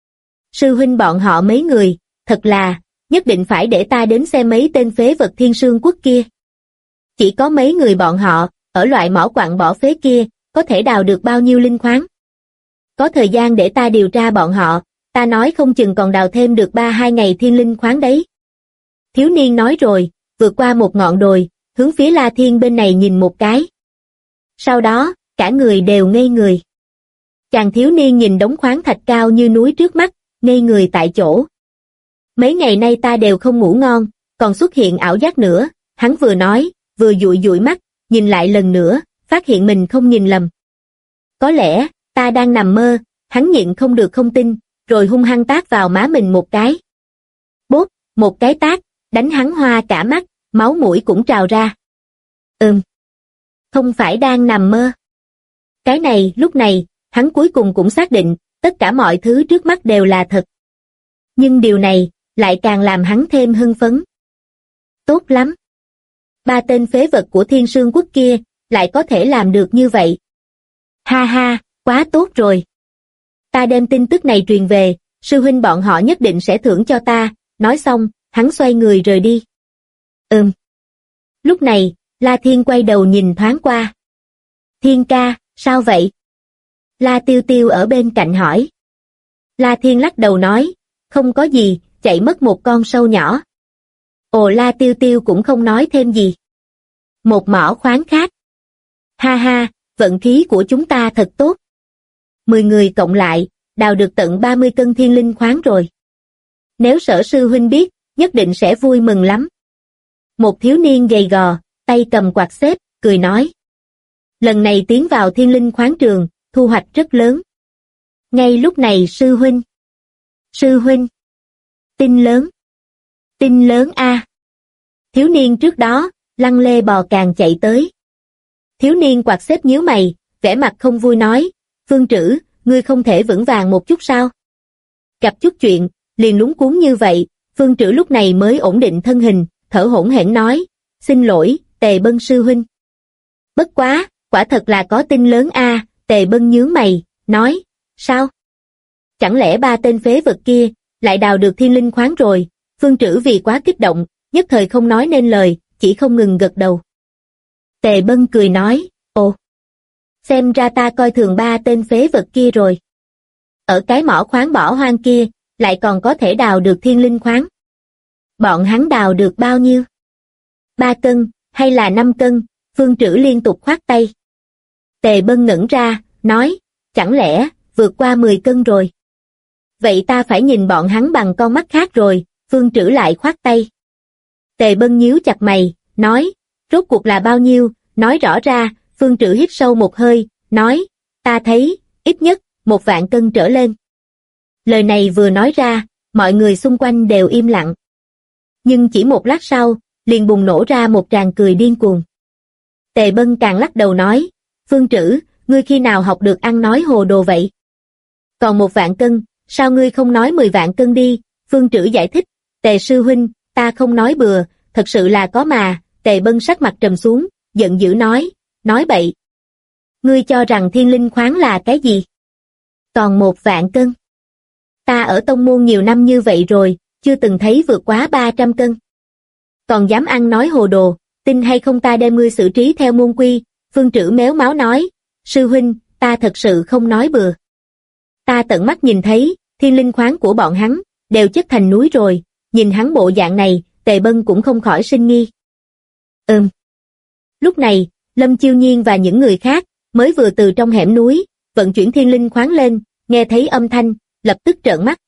Sư huynh bọn họ mấy người, thật là, nhất định phải để ta đến xem mấy tên phế vật Thiên Sương Quốc kia. Chỉ có mấy người bọn họ, ở loại mỏ quặng bỏ phế kia, có thể đào được bao nhiêu linh khoáng. Có thời gian để ta điều tra bọn họ, ta nói không chừng còn đào thêm được 3-2 ngày thiên linh khoáng đấy. Thiếu niên nói rồi, vượt qua một ngọn đồi, hướng phía La Thiên bên này nhìn một cái. Sau đó, cả người đều ngây người. Chàng thiếu niên nhìn đống khoáng thạch cao như núi trước mắt, ngây người tại chỗ. Mấy ngày nay ta đều không ngủ ngon, còn xuất hiện ảo giác nữa, hắn vừa nói, vừa dụi dụi mắt, nhìn lại lần nữa, phát hiện mình không nhìn lầm. Có lẽ, ta đang nằm mơ, hắn nhịn không được không tin, rồi hung hăng tát vào má mình một cái. Bốp, một cái tát, đánh hắn hoa cả mắt, máu mũi cũng trào ra. Không phải đang nằm mơ. Cái này, lúc này, hắn cuối cùng cũng xác định, tất cả mọi thứ trước mắt đều là thật. Nhưng điều này, lại càng làm hắn thêm hưng phấn. Tốt lắm. 3 tên phế vật của Thiên Sương Quốc kia, lại có thể làm được như vậy. Ha ha, quá tốt rồi. Ta đem tin tức này truyền về, sư huynh bọn họ nhất định sẽ thưởng cho ta, nói xong, hắn xoay người rời đi. Lúc này, La Thiên quay đầu nhìn thoáng qua. Thiên ca, sao vậy? La Tiêu Tiêu ở bên cạnh hỏi. La Thiên lắc đầu nói, không có gì, chạy mất một con sâu nhỏ. Ồ, La Tiêu Tiêu cũng không nói thêm gì. Một mỏ khoáng khác. Ha ha, vận khí của chúng ta thật tốt. 10 người cộng lại, đào được tận 30 cân thiên linh khoáng rồi. Nếu Sở sư huynh biết, nhất định sẽ vui mừng lắm. Một thiếu niên gầy gò, tay cầm quạt xếp, cười nói. Lần này tiến vào thiên linh khoáng trường, thu hoạch rất lớn. Ngay lúc này sư huynh. Sư huynh. Tin lớn. Tin lớn a. Thiếu niên trước đó, lăn lê bò càng chạy tới. Thiếu niên quạt xếp nhíu mày, vẻ mặt không vui nói, Phương Trữ, ngươi không thể vững vàng một chút sao? Gặp chút chuyện, liền lúng cuống như vậy, Phương Trữ lúc này mới ổn định thân hình, thở hổn hển nói, xin lỗi, Tề Bân sư huynh. Bất quá, quả thật là có tin lớn a. Tề Bân nhướng mày, nói, sao? Chẳng lẽ ba tên phế vật kia, lại đào được thiên linh khoáng rồi? Phương Trữ vì quá kích động, nhất thời không nói nên lời, chỉ không ngừng gật đầu. Tề Bân cười nói, ồ, xem ra ta coi thường ba tên phế vật kia rồi. Ở cái mỏ khoáng bỏ hoang kia, lại còn có thể đào được thiên linh khoáng. Bọn hắn đào được bao nhiêu? 3 cân, hay là 5 cân? Phương Trữ liên tục khoát tay. Tề Bân ngẩn ra, nói, chẳng lẽ, vượt qua 10 cân rồi? Vậy ta phải nhìn bọn hắn bằng con mắt khác rồi, Phương Trữ lại khoát tay. Tề Bân nhíu chặt mày, nói, rốt cuộc là bao nhiêu, nói rõ ra. Phương Trữ hít sâu một hơi, nói, ta thấy, ít nhất, 1 vạn cân trở lên. Lời này vừa nói ra, mọi người xung quanh đều im lặng. Nhưng chỉ một lát sau, liền bùng nổ ra một tràng cười điên cuồng. Tề Bân càng lắc đầu nói, Phương Trữ, ngươi khi nào học được ăn nói hồ đồ vậy? Còn 1 vạn cân, sao ngươi không nói 10 vạn cân đi? Phương Trữ giải thích, Tề sư huynh, ta không nói bừa, thật sự là có mà. Tề Bân sắc mặt trầm xuống, giận dữ nói bậy. Ngươi cho rằng thiên linh khoáng là cái gì? Còn 1 vạn cân. Ta ở tông môn nhiều năm như vậy rồi, chưa từng thấy vượt quá 300 cân. Còn dám ăn nói hồ đồ, tin hay không ta đem ngươi xử trí theo môn quy. Phương Trữ méo máu nói, sư huynh, ta thật sự không nói bừa. Ta tận mắt nhìn thấy, thiên linh khoáng của bọn hắn, đều chất thành núi rồi, nhìn hắn bộ dạng này, Tề Bân cũng không khỏi sinh nghi. Lúc này, Lâm Chiêu Nhiên và những người khác, mới vừa từ trong hẻm núi, vận chuyển thiên linh khoáng lên, nghe thấy âm thanh, lập tức trợn mắt.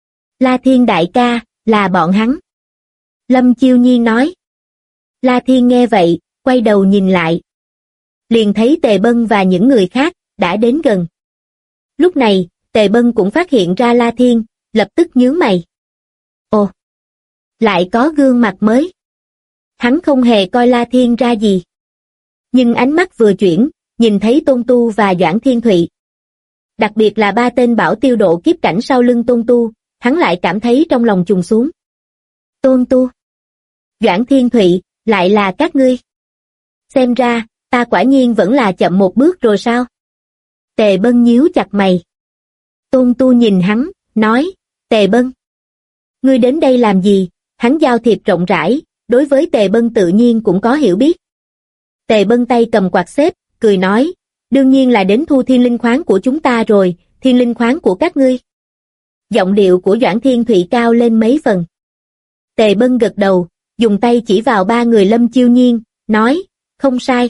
La Thiên đại ca, là bọn hắn. Lâm Chiêu Nhiên nói. La Thiên nghe vậy, quay đầu nhìn lại. Liền thấy Tề Bân và những người khác, đã đến gần. Lúc này, Tề Bân cũng phát hiện ra La Thiên, lập tức nhướng mày. Ồ, lại có gương mặt mới. Hắn không hề coi La Thiên ra gì. Nhưng ánh mắt vừa chuyển, nhìn thấy Tôn Tu và Doãn Thiên Thụy. Đặc biệt là 3 tên bảo tiêu độ kiếp cảnh sau lưng Tôn Tu, hắn lại cảm thấy trong lòng trùng xuống. Tôn Tu, Doãn Thiên Thụy, lại là các ngươi. Xem ra, ta quả nhiên vẫn là chậm một bước rồi sao? Tề Bân nhíu chặt mày. Tôn Tu nhìn hắn, nói, Tề Bân, ngươi đến đây làm gì? Hắn giao thiệp rộng rãi, đối với Tề Bân tự nhiên cũng có hiểu biết. Tề Bân tay cầm quạt xếp, cười nói, đương nhiên là đến thu thiên linh khoáng của chúng ta rồi, thiên linh khoáng của các ngươi. Giọng điệu của Doãn Thiên Thụy cao lên mấy phần. Tề Bân gật đầu, dùng tay chỉ vào 3 người Lâm Chiêu Nhiên, nói, không sai.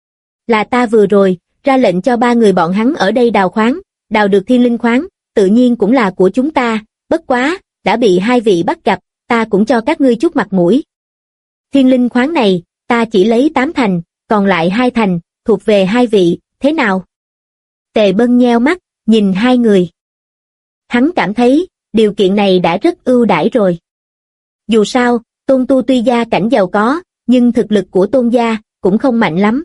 Là ta vừa rồi, ra lệnh cho 3 người bọn hắn ở đây đào khoáng, đào được thiên linh khoáng, tự nhiên cũng là của chúng ta, bất quá, đã bị 2 vị bắt gặp, ta cũng cho các ngươi chút mặt mũi. Thiên linh khoáng này, ta chỉ lấy 8 thành, còn lại 2 thành, thuộc về 2 vị, thế nào? Tề Bân nheo mắt, nhìn 2 người. Hắn cảm thấy, điều kiện này đã rất ưu đãi rồi. Dù sao, Tôn Tu tuy gia cảnh giàu có, nhưng thực lực của Tôn gia cũng không mạnh lắm.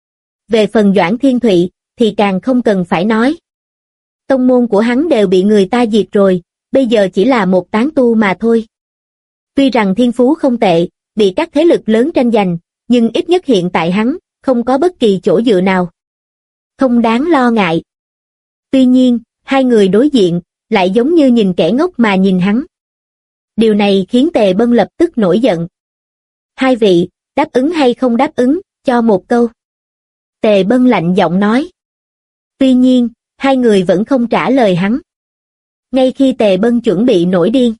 Về phần Doãn Thiên Thụy, thì càng không cần phải nói. Tông môn của hắn đều bị người ta diệt rồi, bây giờ chỉ là một tán tu mà thôi. Tuy rằng thiên phú không tệ, bị các thế lực lớn tranh giành, nhưng ít nhất hiện tại hắn, không có bất kỳ chỗ dựa nào. Không đáng lo ngại. Tuy nhiên, 2 người đối diện, lại giống như nhìn kẻ ngốc mà nhìn hắn. Điều này khiến Tề Bân lập tức nổi giận. 2 vị, đáp ứng hay không đáp ứng, cho một câu. Tề Bân lạnh giọng nói. Tuy nhiên, 2 người vẫn không trả lời hắn. Ngay khi Tề Bân chuẩn bị nổi điên.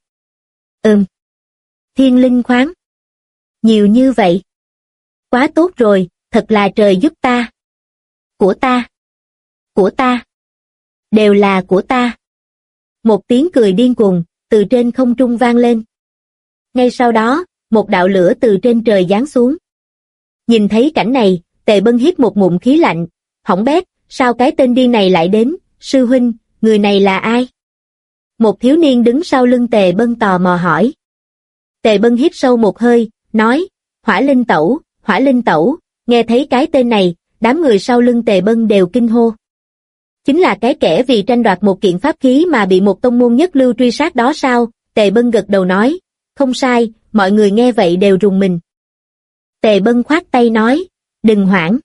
Thiên linh khoáng. Nhiều như vậy. Quá tốt rồi, thật là trời giúp ta. Của ta. Của ta. Đều là của ta. Một tiếng cười điên cuồng, từ trên không trung vang lên. Ngay sau đó, một đạo lửa từ trên trời giáng xuống. Nhìn thấy cảnh này, Tề Bân hít một ngụm khí lạnh, hỏng bét, sao cái tên điên này lại đến, sư huynh, người này là ai? Một thiếu niên đứng sau lưng Tề Bân tò mò hỏi. Tề Bân hít sâu một hơi, nói, Hỏa Linh Tẩu, nghe thấy cái tên này, đám người sau lưng Tề Bân đều kinh hô. Chính là cái kẻ vì tranh đoạt một kiện pháp khí mà bị một tông môn nhất lưu truy sát đó sao? Tề Bân gật đầu nói, không sai, mọi người nghe vậy đều rùng mình. Tề Bân khoát tay nói, đừng hoảng.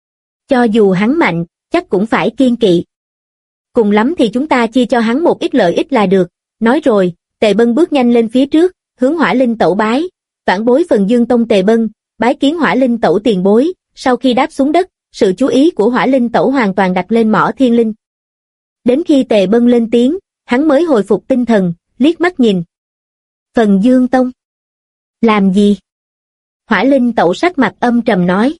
Cho dù hắn mạnh, chắc cũng phải kiên kỵ. Cùng lắm thì chúng ta chia cho hắn một ít lợi ích là được. Nói rồi, Tề Bân bước nhanh lên phía trước, hướng Hỏa Linh Tẩu bái. Vãn bối Phần Dương Tông Tề Bân, bái kiến Hỏa Linh Tẩu tiền bối. Sau khi đáp xuống đất, sự chú ý của Hỏa Linh Tẩu hoàn toàn đặt lên Mõ Thiên Linh. Đến khi Tề Bân lên tiếng, hắn mới hồi phục tinh thần, liếc mắt nhìn. Phần Dương Tông. Làm gì? Hỏa Linh Tẩu sắc mặt âm trầm nói.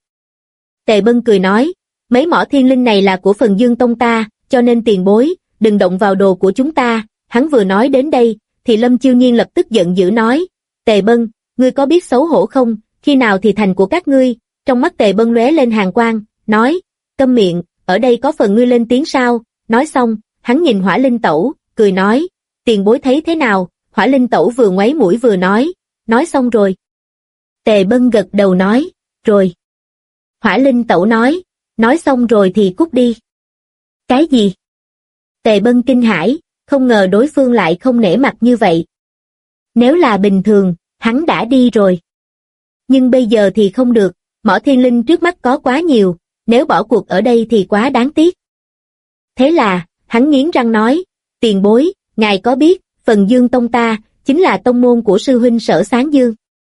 Tề Bân cười nói, mấy Mõ Thiên Linh này là của Phần Dương Tông ta, cho nên tiền bối, đừng động vào đồ của chúng ta. Hắn vừa nói đến đây, thì Lâm Chiêu Nhiên lập tức giận dữ nói, Tề Bân, ngươi có biết xấu hổ không, khi nào thì thành của các ngươi? Trong mắt Tề Bân lóe lên hàn quang, nói, câm miệng, ở đây có phần ngươi lên tiếng sao? Nói xong, hắn nhìn Hỏa Linh Tẩu, cười nói, tiền bối thấy thế nào? Hỏa Linh Tẩu vừa ngoáy mũi vừa nói xong rồi. Tề Bân gật đầu nói, rồi. Hỏa Linh Tẩu nói xong rồi thì cút đi. Cái gì? Tề Bân kinh hãi, không ngờ đối phương lại không nể mặt như vậy. Nếu là bình thường, hắn đã đi rồi. Nhưng bây giờ thì không được, Mõ Thiên Linh trước mắt có quá nhiều, nếu bỏ cuộc ở đây thì quá đáng tiếc. Thế là, hắn nghiến răng nói, tiền bối, ngài có biết, Phần Dương Tông ta, chính là tông môn của sư huynh Sở Sáng Dương.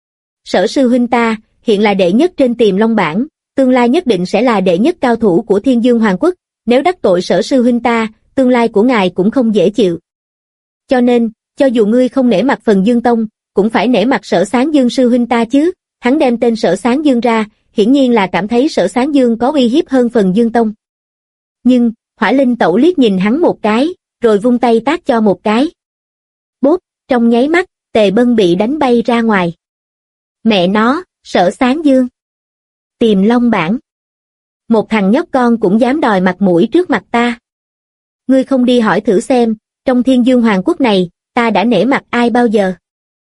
Sở sư huynh ta, hiện là đệ nhất trên Tiềm Long bảng, tương lai nhất định sẽ là đệ nhất cao thủ của Thiên Dương Hoàng Quốc, nếu đắc tội Sở sư huynh ta, tương lai của ngài cũng không dễ chịu. Cho nên, cho dù ngươi không nể mặt Phần Dương Tông, cũng phải nể mặt Sở Sáng Dương sư huynh ta chứ. Hắn đem tên Sở Sáng Dương ra, hiển nhiên là cảm thấy Sở Sáng Dương có uy hiếp hơn Phần Dương Tông. Nhưng, Hỏa Linh Tẩu liếc nhìn hắn một cái, rồi vung tay tát cho một cái. Bốp, trong nháy mắt, Tề Bân bị đánh bay ra ngoài. Mẹ nó, Sở Sáng Dương. Tiềm Long bảng. Một thằng nhóc con cũng dám đòi mặt mũi trước mặt ta. Ngươi không đi hỏi thử xem, trong Thiên Dương Hoàng Quốc này, ta đã nể mặt ai bao giờ?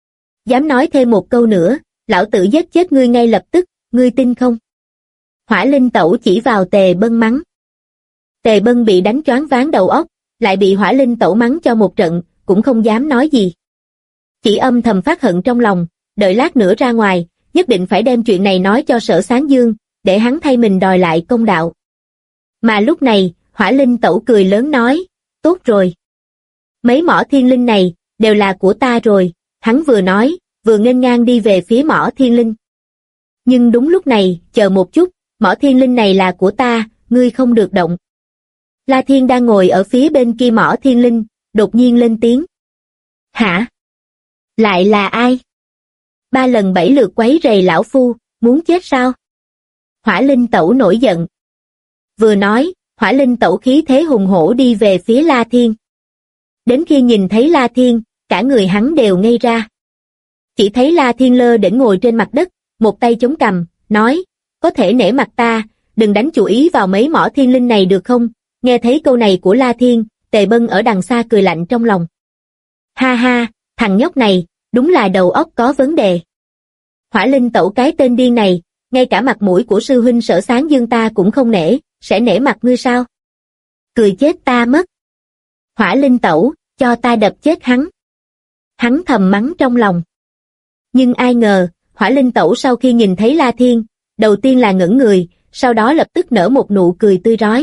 Dám nói thêm một câu nữa, lão tử giết chết ngươi ngay lập tức, ngươi tin không? Hỏa Linh Tẩu chỉ vào Tề Bân mắng. Tề Bân bị đánh choáng váng đầu óc, lại bị Hỏa Linh Tẩu mắng cho một trận, cũng không dám nói gì. Chỉ âm thầm phát hận trong lòng, đợi lát nữa ra ngoài, nhất định phải đem chuyện này nói cho Sở Sáng Dương, để hắn thay mình đòi lại công đạo. Mà lúc này, Hỏa Linh Tẩu cười lớn nói, tốt rồi. Mấy Mõ Thiên Linh này, đều là của ta rồi, hắn vừa nói, vừa nghênh ngang đi về phía Mõ Thiên Linh. Nhưng đúng lúc này, chờ một chút, Mõ Thiên Linh này là của ta, ngươi không được động. La Thiên đang ngồi ở phía bên kia Mõ Thiên Linh, đột nhiên lên tiếng. Hả? Lại là ai? 3 lần 7 lượt quấy rầy lão phu, muốn chết sao? Hỏa Linh Tẩu nổi giận. Vừa nói, Hỏa Linh Tẩu khí thế hùng hổ đi về phía La Thiên. Đến khi nhìn thấy La Thiên, cả người hắn đều ngây ra. Chỉ thấy La Thiên lơ đễnh ngồi trên mặt đất, một tay chống cằm, nói, có thể nể mặt ta, đừng đánh chủ ý vào mấy Mõ Thiên Linh này được không? Nghe thấy câu này của La Thiên, Tề Bân ở đằng xa cười lạnh trong lòng. Ha ha, thằng nhóc này, đúng là đầu óc có vấn đề. Hỏa Linh Tẩu cái tên điên này, ngay cả mặt mũi của sư huynh Sở Sáng Dương ta cũng không nể, sẽ nể mặt ngươi sao? Cười chết ta mất. Hỏa Linh Tẩu, cho ta đập chết hắn. Hắn thầm mắng trong lòng. Nhưng ai ngờ, Hỏa Linh Tẩu sau khi nhìn thấy La Thiên, đầu tiên là ngẩn người, sau đó lập tức nở một nụ cười tươi rói.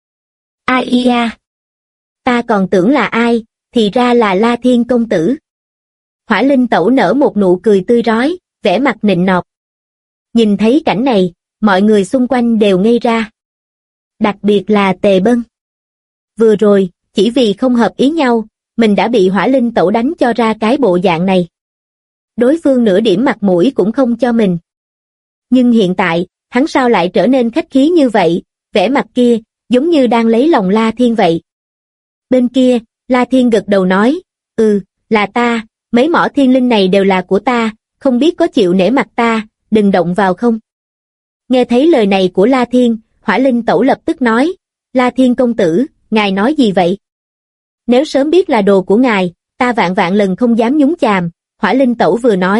Ai da? Ta còn tưởng là ai, thì ra là La Thiên công tử. Hỏa Linh Tẩu nở một nụ cười tươi rói, vẻ mặt nịnh nọt. Nhìn thấy cảnh này, mọi người xung quanh đều ngây ra. Đặc biệt là Tề Bân. Vừa rồi, chỉ vì không hợp ý nhau, mình đã bị Hỏa Linh Tẩu đánh cho ra cái bộ dạng này. Đối phương nửa điểm mặt mũi cũng không cho mình. Nhưng hiện tại, hắn sao lại trở nên khách khí như vậy, vẻ mặt kia, giống như đang lấy lòng La Thiên vậy. Bên kia, La Thiên gật đầu nói, là ta, mấy Mõ Thiên Linh này đều là của ta, không biết có chịu nể mặt ta, đừng động vào không? Nghe thấy lời này của La Thiên, Hỏa Linh Tẩu lập tức nói, La Thiên công tử, ngài nói gì vậy? Nếu sớm biết là đồ của ngài, ta vạn vạn lần không dám nhúng chàm. Hỏa Linh Tẩu vừa nói,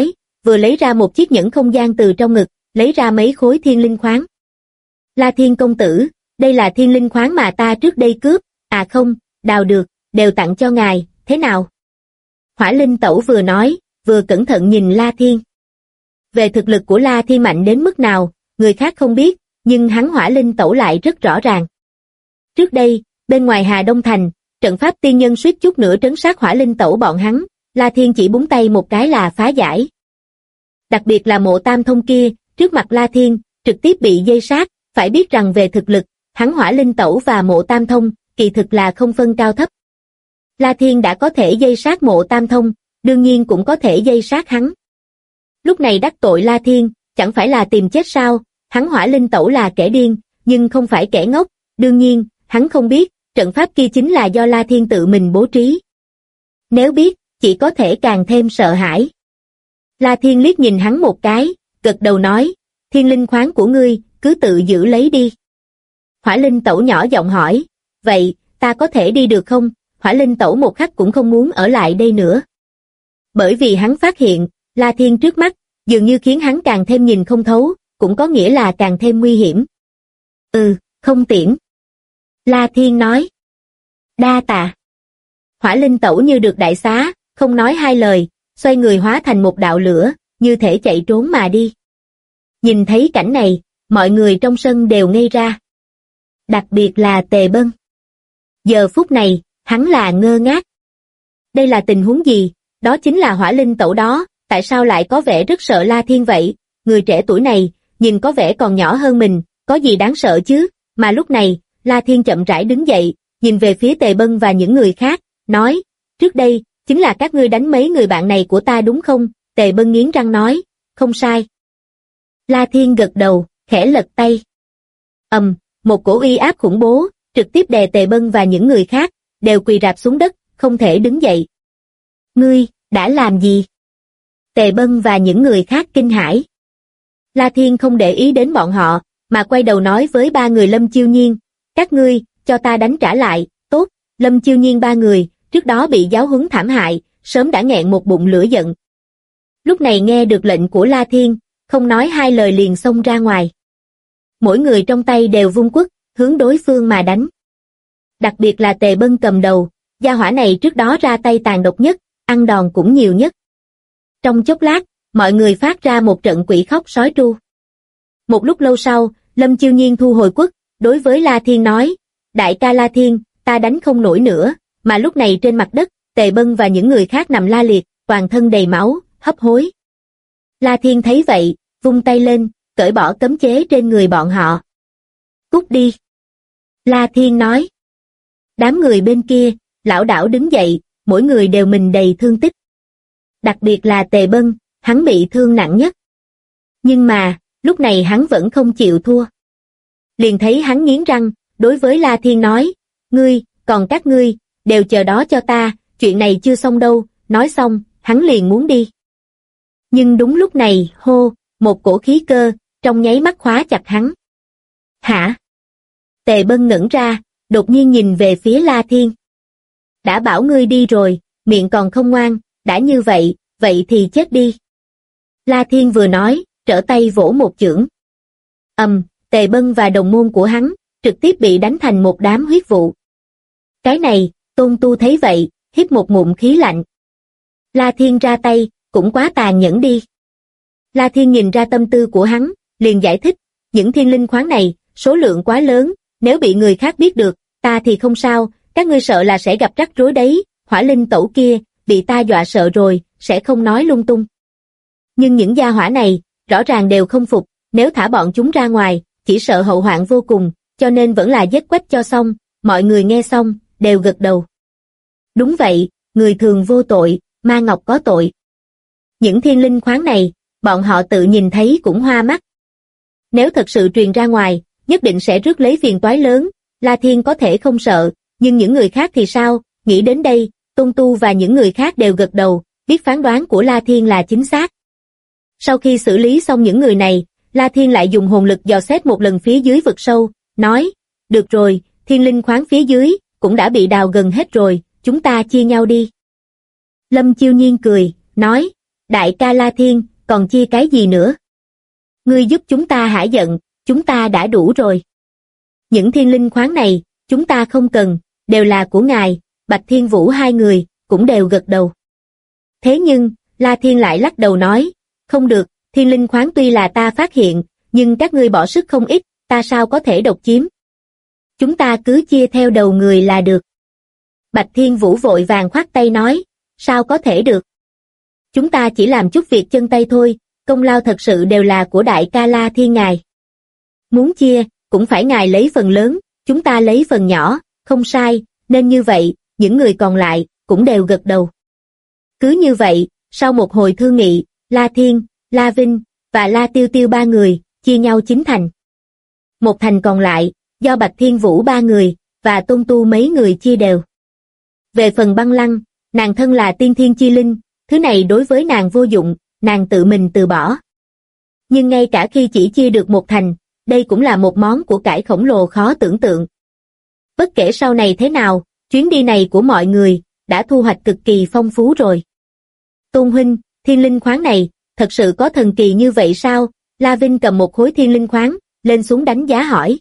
vừa lấy ra một chiếc nhẫn không gian từ trong ngực, lấy ra mấy khối thiên linh khoáng. La Thiên công tử, đây là thiên linh khoáng mà ta trước đây cướp, à không, đào được, đều tặng cho ngài, thế nào? Hỏa Linh Tẩu vừa nói, vừa cẩn thận nhìn La Thiên. Về thực lực của La Thiên mạnh đến mức nào, người khác không biết, nhưng hắn Hỏa Linh Tẩu lại rất rõ ràng. Trước đây, bên ngoài Hà Đông Thành, trận pháp tiên nhân suýt chút nữa trấn sát Hỏa Linh Tẩu bọn hắn, La Thiên chỉ búng tay một cái là phá giải. Đặc biệt là Mộ Tam Thông kia, trước mặt La Thiên, trực tiếp bị dây sát, phải biết rằng về thực lực, hắn Hỏa Linh Tẩu và Mộ Tam Thông, kỳ thực là không phân cao thấp. La Thiên đã có thể dây sát Mộ Tam Thông, đương nhiên cũng có thể dây sát hắn. Lúc này đắc tội La Thiên, chẳng phải là tìm chết sao, hắn Hỏa Linh Tẩu là kẻ điên, nhưng không phải kẻ ngốc, đương nhiên, hắn không biết, trận pháp kia chính là do La Thiên tự mình bố trí. Nếu biết, chỉ có thể càng thêm sợ hãi. La Thiên liếc nhìn hắn một cái, gật đầu nói, thiên linh khoáng của ngươi, cứ tự giữ lấy đi. Hỏa Linh Tẩu nhỏ giọng hỏi, vậy, ta có thể đi được không? Hỏa Linh Tẩu một khắc cũng không muốn ở lại đây nữa. Bởi vì hắn phát hiện, La Thiên trước mắt, dường như khiến hắn càng thêm nhìn không thấu, cũng có nghĩa là càng thêm nguy hiểm. Không tiễn. La Thiên nói. Đa tạ. Hỏa Linh Tẩu như được đại xá, không nói hai lời, xoay người hóa thành một đạo lửa, như thể chạy trốn mà đi. Nhìn thấy cảnh này, mọi người trong sân đều ngây ra. Đặc biệt là Tề Bân. Giờ phút này, hắn là ngơ ngác. Đây là tình huống gì? Đó chính là Hỏa Linh Tẩu đó, tại sao lại có vẻ rất sợ La Thiên vậy? Người trẻ tuổi này, nhìn có vẻ còn nhỏ hơn mình, có gì đáng sợ chứ? Mà lúc này, La Thiên chậm rãi đứng dậy, nhìn về phía Tề Bân và những người khác, nói, trước đây, chính là các ngươi đánh mấy người bạn này của ta đúng không? Tề Bân nghiến răng nói, không sai. La Thiên gật đầu, khẽ lật tay. Một cổ uy áp khủng bố, trực tiếp đè Tề Bân và những người khác, đều quỳ rạp xuống đất, không thể đứng dậy. Ngươi, đã làm gì? Tề Bân và những người khác kinh hãi. La Thiên không để ý đến bọn họ, mà quay đầu nói với ba người Lâm Chiêu Nhiên, các ngươi, cho ta đánh trả lại, tốt. Lâm Chiêu Nhiên ba người, trước đó bị giáo huấn thảm hại, sớm đã nghẹn một bụng lửa giận. Lúc này nghe được lệnh của La Thiên, không nói hai lời liền xông ra ngoài. Mỗi người trong tay đều vung quất, hướng đối phương mà đánh. Đặc biệt là Tề Bân cầm đầu, gia hỏa này trước đó ra tay tàn độc nhất, ăn đòn cũng nhiều nhất. Trong chốc lát, mọi người phát ra một trận quỷ khóc sói tru. Một lúc lâu sau, Lâm Chiêu Nhiên thu hồi quất, đối với La Thiên nói, đại ca La Thiên, ta đánh không nổi nữa, mà lúc này trên mặt đất, Tề Bân và những người khác nằm la liệt, toàn thân đầy máu, hấp hối. La Thiên thấy vậy, vung tay lên, cởi bỏ cấm chế trên người bọn họ. Cút đi. La Thiên nói. Đám người bên kia, lảo đảo đứng dậy, mỗi người đều mình đầy thương tích. Đặc biệt là Tề Bân, hắn bị thương nặng nhất. Nhưng mà, lúc này hắn vẫn không chịu thua. Liền thấy hắn nghiến răng, đối với La Thiên nói, ngươi, còn các ngươi, đều chờ đó cho ta, chuyện này chưa xong đâu, nói xong, hắn liền muốn đi. Nhưng đúng lúc này, hô, một cổ khí cơ, trong nháy mắt khóa chặt hắn. Hả? Tề Bân ngẩn ra, đột nhiên nhìn về phía La Thiên. Đã bảo ngươi đi rồi, miệng còn không ngoan, đã như vậy, vậy thì chết đi. La Thiên vừa nói, trở tay vỗ một chưởng. Tề Bân và đồng môn của hắn, trực tiếp bị đánh thành một đám huyết vụ. Cái này, Tôn Tu thấy vậy, hít một ngụm khí lạnh. La Thiên ra tay, cũng quá tàn nhẫn đi. La Thiên nhìn ra tâm tư của hắn, liền giải thích, những thiên linh khoáng này, số lượng quá lớn, nếu bị người khác biết được, ta thì không sao, các ngươi sợ là sẽ gặp rắc rối đấy, Hỏa Linh Tẩu kia, bị ta dọa sợ rồi, sẽ không nói lung tung. Nhưng những gia hỏa này, rõ ràng đều không phục, nếu thả bọn chúng ra ngoài, chỉ sợ hậu hoạn vô cùng, cho nên vẫn là giết quách cho xong, mọi người nghe xong, đều gật đầu. Đúng vậy, người thường vô tội, ma ngọc có tội. Những thiên linh khoáng này, bọn họ tự nhìn thấy cũng hoa mắt. Nếu thật sự truyền ra ngoài, nhất định sẽ rước lấy phiền toái lớn, La Thiên có thể không sợ, nhưng những người khác thì sao? Nghĩ đến đây, Tôn Tu và những người khác đều gật đầu, biết phán đoán của La Thiên là chính xác. Sau khi xử lý xong những người này, La Thiên lại dùng hồn lực dò xét một lần phía dưới vực sâu, nói, được rồi, thiên linh khoáng phía dưới, cũng đã bị đào gần hết rồi, chúng ta chia nhau đi. Lâm Chiêu Nhiên cười, nói, đại ca La Thiên, còn chia cái gì nữa? Ngươi giúp chúng ta hả giận, chúng ta đã đủ rồi. Những thiên linh khoáng này, chúng ta không cần, đều là của ngài. Bạch Thiên Vũ hai người, cũng đều gật đầu. Thế nhưng, La Thiên lại lắc đầu nói, không được, thiên linh khoáng tuy là ta phát hiện, nhưng các ngươi bỏ sức không ít, ta sao có thể độc chiếm. Chúng ta cứ chia theo đầu người là được. Bạch Thiên Vũ vội vàng khoát tay nói, sao có thể được. Chúng ta chỉ làm chút việc chân tay thôi, công lao thật sự đều là của đại ca La Thiên ngài. Muốn chia, cũng phải ngài lấy phần lớn, chúng ta lấy phần nhỏ, không sai, nên như vậy, những người còn lại, cũng đều gật đầu. Cứ như vậy, sau một hồi thương nghị, La Thiên, La Vinh, và La Tiêu Tiêu ba người, chia nhau 9 thành. Một thành còn lại, do Bạch Thiên Vũ ba người, và Tôn Tu mấy người chia đều. Về phần Băng Lăng, nàng thân là tiên thiên chi linh, thứ này đối với nàng vô dụng, nàng tự mình từ bỏ. Nhưng ngay cả khi chỉ chia được một thành, đây cũng là một món của cải khổng lồ khó tưởng tượng. Bất kể sau này thế nào, chuyến đi này của mọi người, đã thu hoạch cực kỳ phong phú rồi. Tôn huynh, thiên linh khoáng này, thật sự có thần kỳ như vậy sao? La Vinh cầm một khối thiên linh khoáng, lên xuống đánh giá hỏi.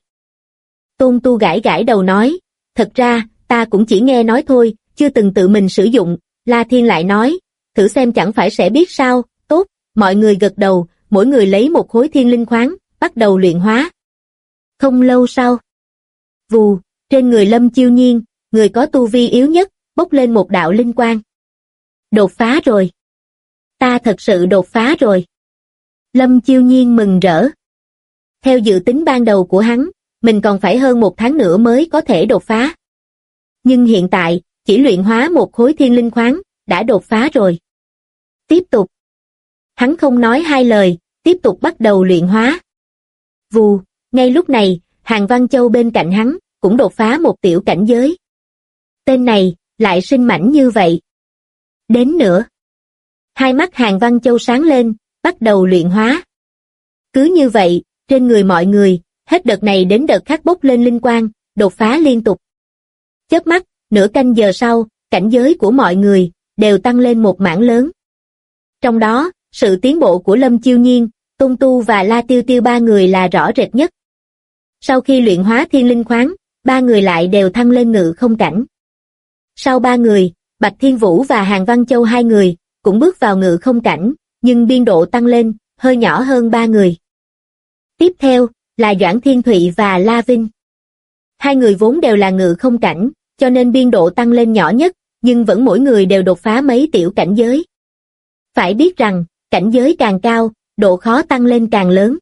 Tôn Tu gãi gãi đầu nói, thật ra, ta cũng chỉ nghe nói thôi, chưa từng tự mình sử dụng. La Thiên lại nói, thử xem chẳng phải sẽ biết sao. Tốt, mọi người gật đầu, mỗi người lấy một khối thiên linh khoáng, bắt đầu luyện hóa. Không lâu sau, vù, trên người Lâm Chiêu Nhiên, người có tu vi yếu nhất, bốc lên một đạo linh quang. Đột phá rồi. Ta thật sự đột phá rồi. Lâm Chiêu Nhiên mừng rỡ. Theo dự tính ban đầu của hắn, mình còn phải hơn 1 tháng nữa mới có thể đột phá. Nhưng hiện tại, chỉ luyện hóa một khối thiên linh khoáng, đã đột phá rồi. Tiếp tục. Hắn không nói hai lời, tiếp tục bắt đầu luyện hóa. Vù, ngay lúc này, Hàn Văn Châu bên cạnh hắn, cũng đột phá một tiểu cảnh giới. Tên này, lại sinh mảnh như vậy. Đến nữa. Hai mắt Hàn Văn Châu sáng lên, bắt đầu luyện hóa. Cứ như vậy, trên người mọi người, hết đợt này đến đợt khác bốc lên linh quang, đột phá liên tục. Chớp mắt, nửa canh giờ sau, cảnh giới của mọi người, đều tăng lên một mảng lớn. Trong đó, sự tiến bộ của Lâm Chiêu Nhiên, Tôn Tu và La Tiêu Tiêu ba người là rõ rệt nhất. Sau khi luyện hóa thiên linh khoáng, ba người lại đều thăng lên ngự không cảnh. Sau ba người, Bạch Thiên Vũ và Hàn Văn Châu hai người, cũng bước vào ngự không cảnh, nhưng biên độ tăng lên, hơi nhỏ hơn ba người. Tiếp theo, là Doãn Thiên Thụy và La Vinh. Hai người vốn đều là ngự không cảnh, cho nên biên độ tăng lên nhỏ nhất, nhưng vẫn mỗi người đều đột phá mấy tiểu cảnh giới. Phải biết rằng, cảnh giới càng cao, độ khó tăng lên càng lớn.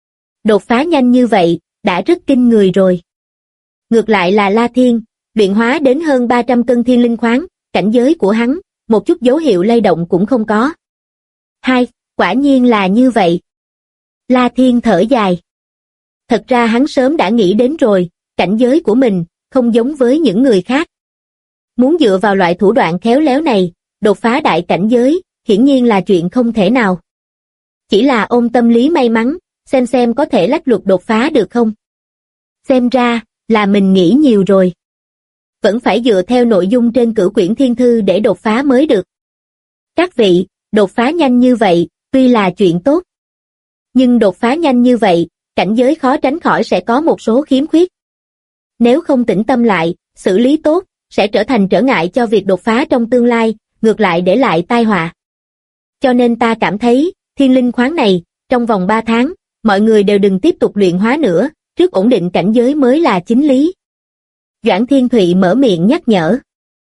Đột phá nhanh như vậy, đã rất kinh người rồi. Ngược lại là La Thiên, luyện hóa đến hơn 300 cân thiên linh khoáng, cảnh giới của hắn, một chút dấu hiệu lay động cũng không có. Hai, quả nhiên là như vậy. La Thiên thở dài. Thật ra hắn sớm đã nghĩ đến rồi, cảnh giới của mình, không giống với những người khác. Muốn dựa vào loại thủ đoạn khéo léo này, đột phá đại cảnh giới, hiển nhiên là chuyện không thể nào. Chỉ là ôm tâm lý may mắn, xem có thể lách luật đột phá được không. Xem ra, là mình nghĩ nhiều rồi. Vẫn phải dựa theo nội dung trên cửu quyển thiên thư để đột phá mới được. Các vị, đột phá nhanh như vậy, tuy là chuyện tốt. Nhưng đột phá nhanh như vậy, cảnh giới khó tránh khỏi sẽ có một số khiếm khuyết. Nếu không tĩnh tâm lại, xử lý tốt, sẽ trở thành trở ngại cho việc đột phá trong tương lai, ngược lại để lại tai họa. Cho nên ta cảm thấy, thiên linh khoáng này, trong vòng 3 tháng, mọi người đều đừng tiếp tục luyện hóa nữa, trước ổn định cảnh giới mới là chính lý. Doãn Thiên Thụy mở miệng nhắc nhở.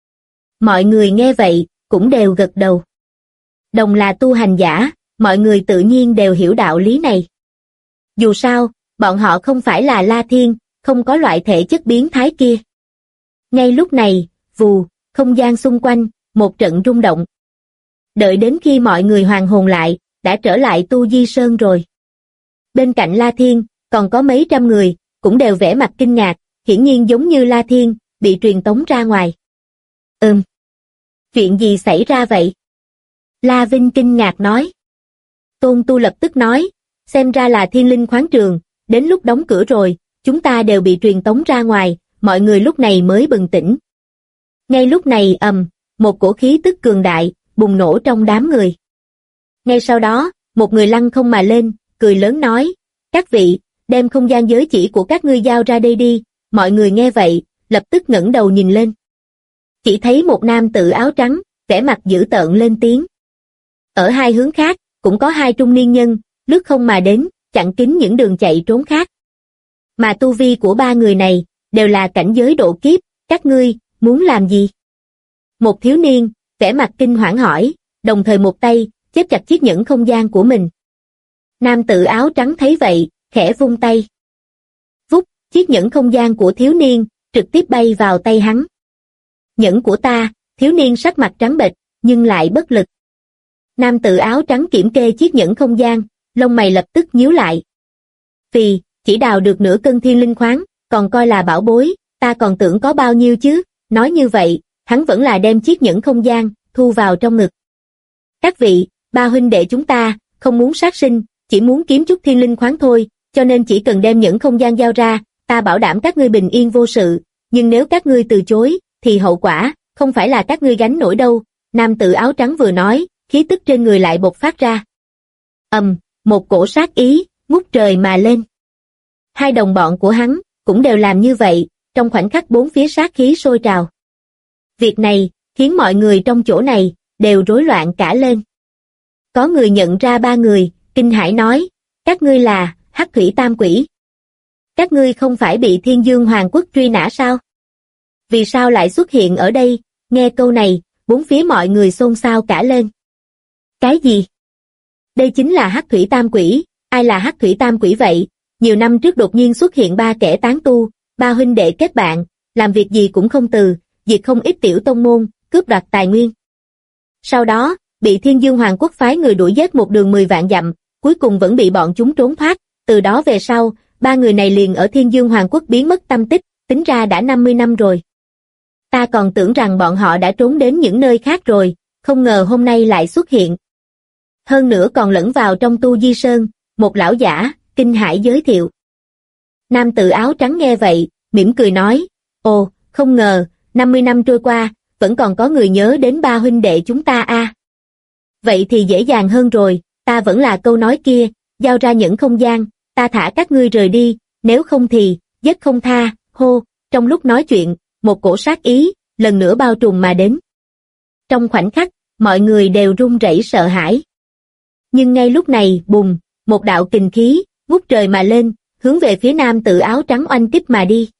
Mọi người nghe vậy, cũng đều gật đầu. Đồng là tu hành giả, mọi người tự nhiên đều hiểu đạo lý này. Dù sao, bọn họ không phải là La Thiên, không có loại thể chất biến thái kia. Ngay lúc này, vù, không gian xung quanh, một trận rung động. Đợi đến khi mọi người hoàn hồn lại, đã trở lại Tu Di Sơn rồi. Bên cạnh La Thiên, còn có mấy trăm người, cũng đều vẻ mặt kinh ngạc, hiển nhiên giống như La Thiên, bị truyền tống ra ngoài. Chuyện gì xảy ra vậy? La Vinh kinh ngạc nói. Tôn Tu lập tức nói, xem ra là thiên linh khoáng trường, đến lúc đóng cửa rồi, chúng ta đều bị truyền tống ra ngoài, mọi người lúc này mới bừng tỉnh. Ngay lúc này một cổ khí tức cường đại, bùng nổ trong đám người. Ngay sau đó, một người lăng không mà lên, cười lớn nói, các vị, đem không gian giới chỉ của các ngươi giao ra đây đi. Mọi người nghe vậy, lập tức ngẩng đầu nhìn lên. Chỉ thấy một nam tử áo trắng, vẻ mặt dữ tợn lên tiếng. Ở hai hướng khác, cũng có hai trung niên nhân, lướt không mà đến, chặn kín những đường chạy trốn khác. Mà tu vi của ba người này, đều là cảnh giới độ kiếp, các ngươi, muốn làm gì? Một thiếu niên, vẻ mặt kinh hoảng hỏi, đồng thời một tay, chếp chặt chiếc nhẫn không gian của mình. Nam tử áo trắng thấy vậy, khẽ vung tay. Vút, chiếc nhẫn không gian của thiếu niên, trực tiếp bay vào tay hắn. Nhẫn của ta, thiếu niên sắc mặt trắng bệch, nhưng lại bất lực. Nam tử áo trắng kiểm kê chiếc nhẫn không gian, lông mày lập tức nhíu lại. Vì, chỉ đào được nửa cân thiên linh khoáng, còn coi là bảo bối, ta còn tưởng có bao nhiêu chứ. Nói như vậy, hắn vẫn là đem chiếc nhẫn không gian, thu vào trong ngực. Các vị, ba huynh đệ chúng ta, không muốn sát sinh, chỉ muốn kiếm chút thiên linh khoáng thôi, cho nên chỉ cần đem nhẫn không gian giao ra, ta bảo đảm các ngươi bình yên vô sự, nhưng nếu các ngươi từ chối, thì hậu quả, không phải là các ngươi gánh nổi đâu. Nam tử áo trắng vừa nói, khí tức trên người lại bộc phát ra. Một cổ sát ý, ngút trời mà lên. Hai đồng bọn của hắn, cũng đều làm như vậy, trong khoảnh khắc bốn phía sát khí sôi trào. Việc này, khiến mọi người trong chỗ này, đều rối loạn cả lên. Có người nhận ra ba người, kinh hãi nói, các ngươi là, Hắc Thủy Tam Quỷ. Các ngươi không phải bị Thiên Dương Hoàng Quốc truy nã sao? Vì sao lại xuất hiện ở đây? Nghe câu này, bốn phía mọi người xôn xao cả lên. Cái gì? Đây chính là Hắc Thủy Tam Quỷ, ai là Hắc Thủy Tam Quỷ vậy? Nhiều năm trước đột nhiên xuất hiện ba kẻ tán tu, ba huynh đệ kết bạn, làm việc gì cũng không từ, diệt không ít tiểu tông môn, cướp đoạt tài nguyên. Sau đó, bị Thiên Dương Hoàng Quốc phái người đuổi giết một đường 10 vạn dặm, cuối cùng vẫn bị bọn chúng trốn thoát. Từ đó về sau, ba người này liền ở Thiên Dương Hoàng Quốc biến mất tâm tích, tính ra đã 50 năm rồi. Ta còn tưởng rằng bọn họ đã trốn đến những nơi khác rồi, không ngờ hôm nay lại xuất hiện. Hơn nữa còn lẫn vào trong Tu Di Sơn, một lão giả, kinh hãi giới thiệu. Nam tử áo trắng nghe vậy, mỉm cười nói, ồ, không ngờ, 50 năm trôi qua, vẫn còn có người nhớ đến ba huynh đệ chúng ta a. Vậy thì dễ dàng hơn rồi, ta vẫn là câu nói kia, giao ra nhẫn không gian, ta thả các ngươi rời đi, nếu không thì, giết không tha, hô. Trong lúc nói chuyện, một cổ sát ý, lần nữa bao trùm mà đến. Trong khoảnh khắc, mọi người đều run rẩy sợ hãi. Nhưng ngay lúc này, bùng, một đạo kình khí, ngút trời mà lên, hướng về phía nam tử áo trắng oanh kích mà đi.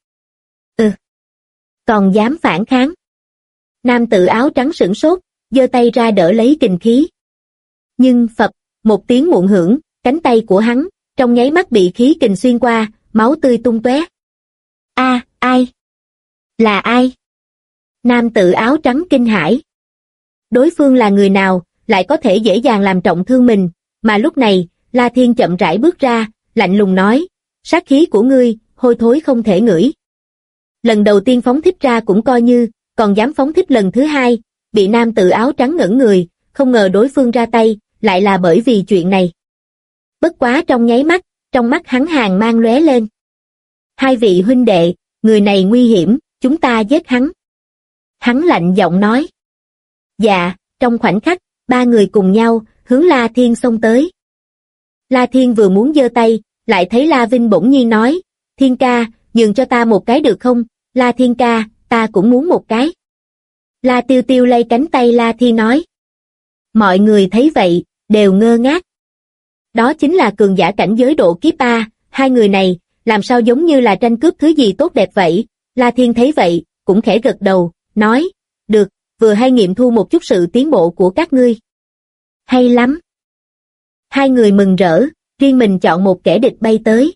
Còn dám phản kháng. Nam tử áo trắng sửng sốt, giơ tay ra đỡ lấy kình khí. Nhưng phập, một tiếng muộn hưởng, cánh tay của hắn, trong nháy mắt bị khí kình xuyên qua, máu tươi tung tóe. Ai? Là ai? Nam tử áo trắng kinh hãi. Đối phương là người nào, lại có thể dễ dàng làm trọng thương mình, mà lúc này, La Thiên chậm rãi bước ra, lạnh lùng nói, sát khí của ngươi, hôi thối không thể ngửi. Lần đầu tiên phóng thích ra cũng coi như, còn dám phóng thích lần thứ hai, bị nam tử áo trắng ngẩn người, không ngờ đối phương ra tay, lại là bởi vì chuyện này. Bất quá trong nháy mắt, trong mắt hắn hàn mang lóe lên. Hai vị huynh đệ, người này nguy hiểm, chúng ta giết hắn. Hắn lạnh giọng nói. Dạ, trong khoảnh khắc, ba người cùng nhau, hướng La Thiên xông tới. La Thiên vừa muốn giơ tay, lại thấy La Vinh bỗng nhiên nói, Thiên ca, nhường cho ta một cái được không? La Thiên ca, ta cũng muốn một cái. La Tiêu Tiêu lay cánh tay La Thiên nói. Mọi người thấy vậy, đều ngơ ngác. Đó chính là cường giả cảnh giới độ kiếp A, hai người này, làm sao giống như là tranh cướp thứ gì tốt đẹp vậy? La Thiên thấy vậy, cũng khẽ gật đầu, nói, được, vừa hay nghiệm thu một chút sự tiến bộ của các ngươi. Hay lắm. Hai người mừng rỡ, riêng mình chọn một kẻ địch bay tới.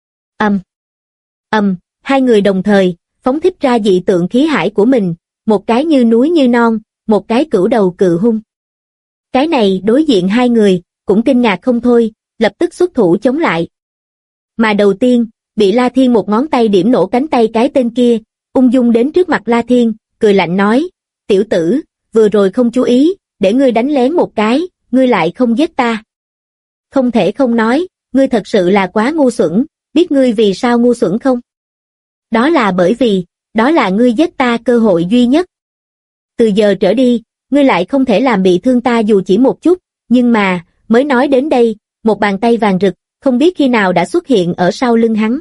Hai người đồng thời, phóng thích ra dị tượng khí hải của mình, một cái như núi như non, một cái cửu đầu cự hung. Cái này đối diện hai người, cũng kinh ngạc không thôi, lập tức xuất thủ chống lại. Mà đầu tiên, bị La Thiên một ngón tay điểm nổ cánh tay cái tên kia, ung dung đến trước mặt La Thiên, cười lạnh nói, tiểu tử, vừa rồi không chú ý, để ngươi đánh lén một cái, ngươi lại không giết ta. Không thể không nói, ngươi thật sự là quá ngu xuẩn, biết ngươi vì sao ngu xuẩn không? Đó là bởi vì, đó là ngươi giết ta cơ hội duy nhất. Từ giờ trở đi, ngươi lại không thể làm bị thương ta dù chỉ một chút, nhưng mà, mới nói đến đây, một bàn tay vàng rực, không biết khi nào đã xuất hiện ở sau lưng hắn.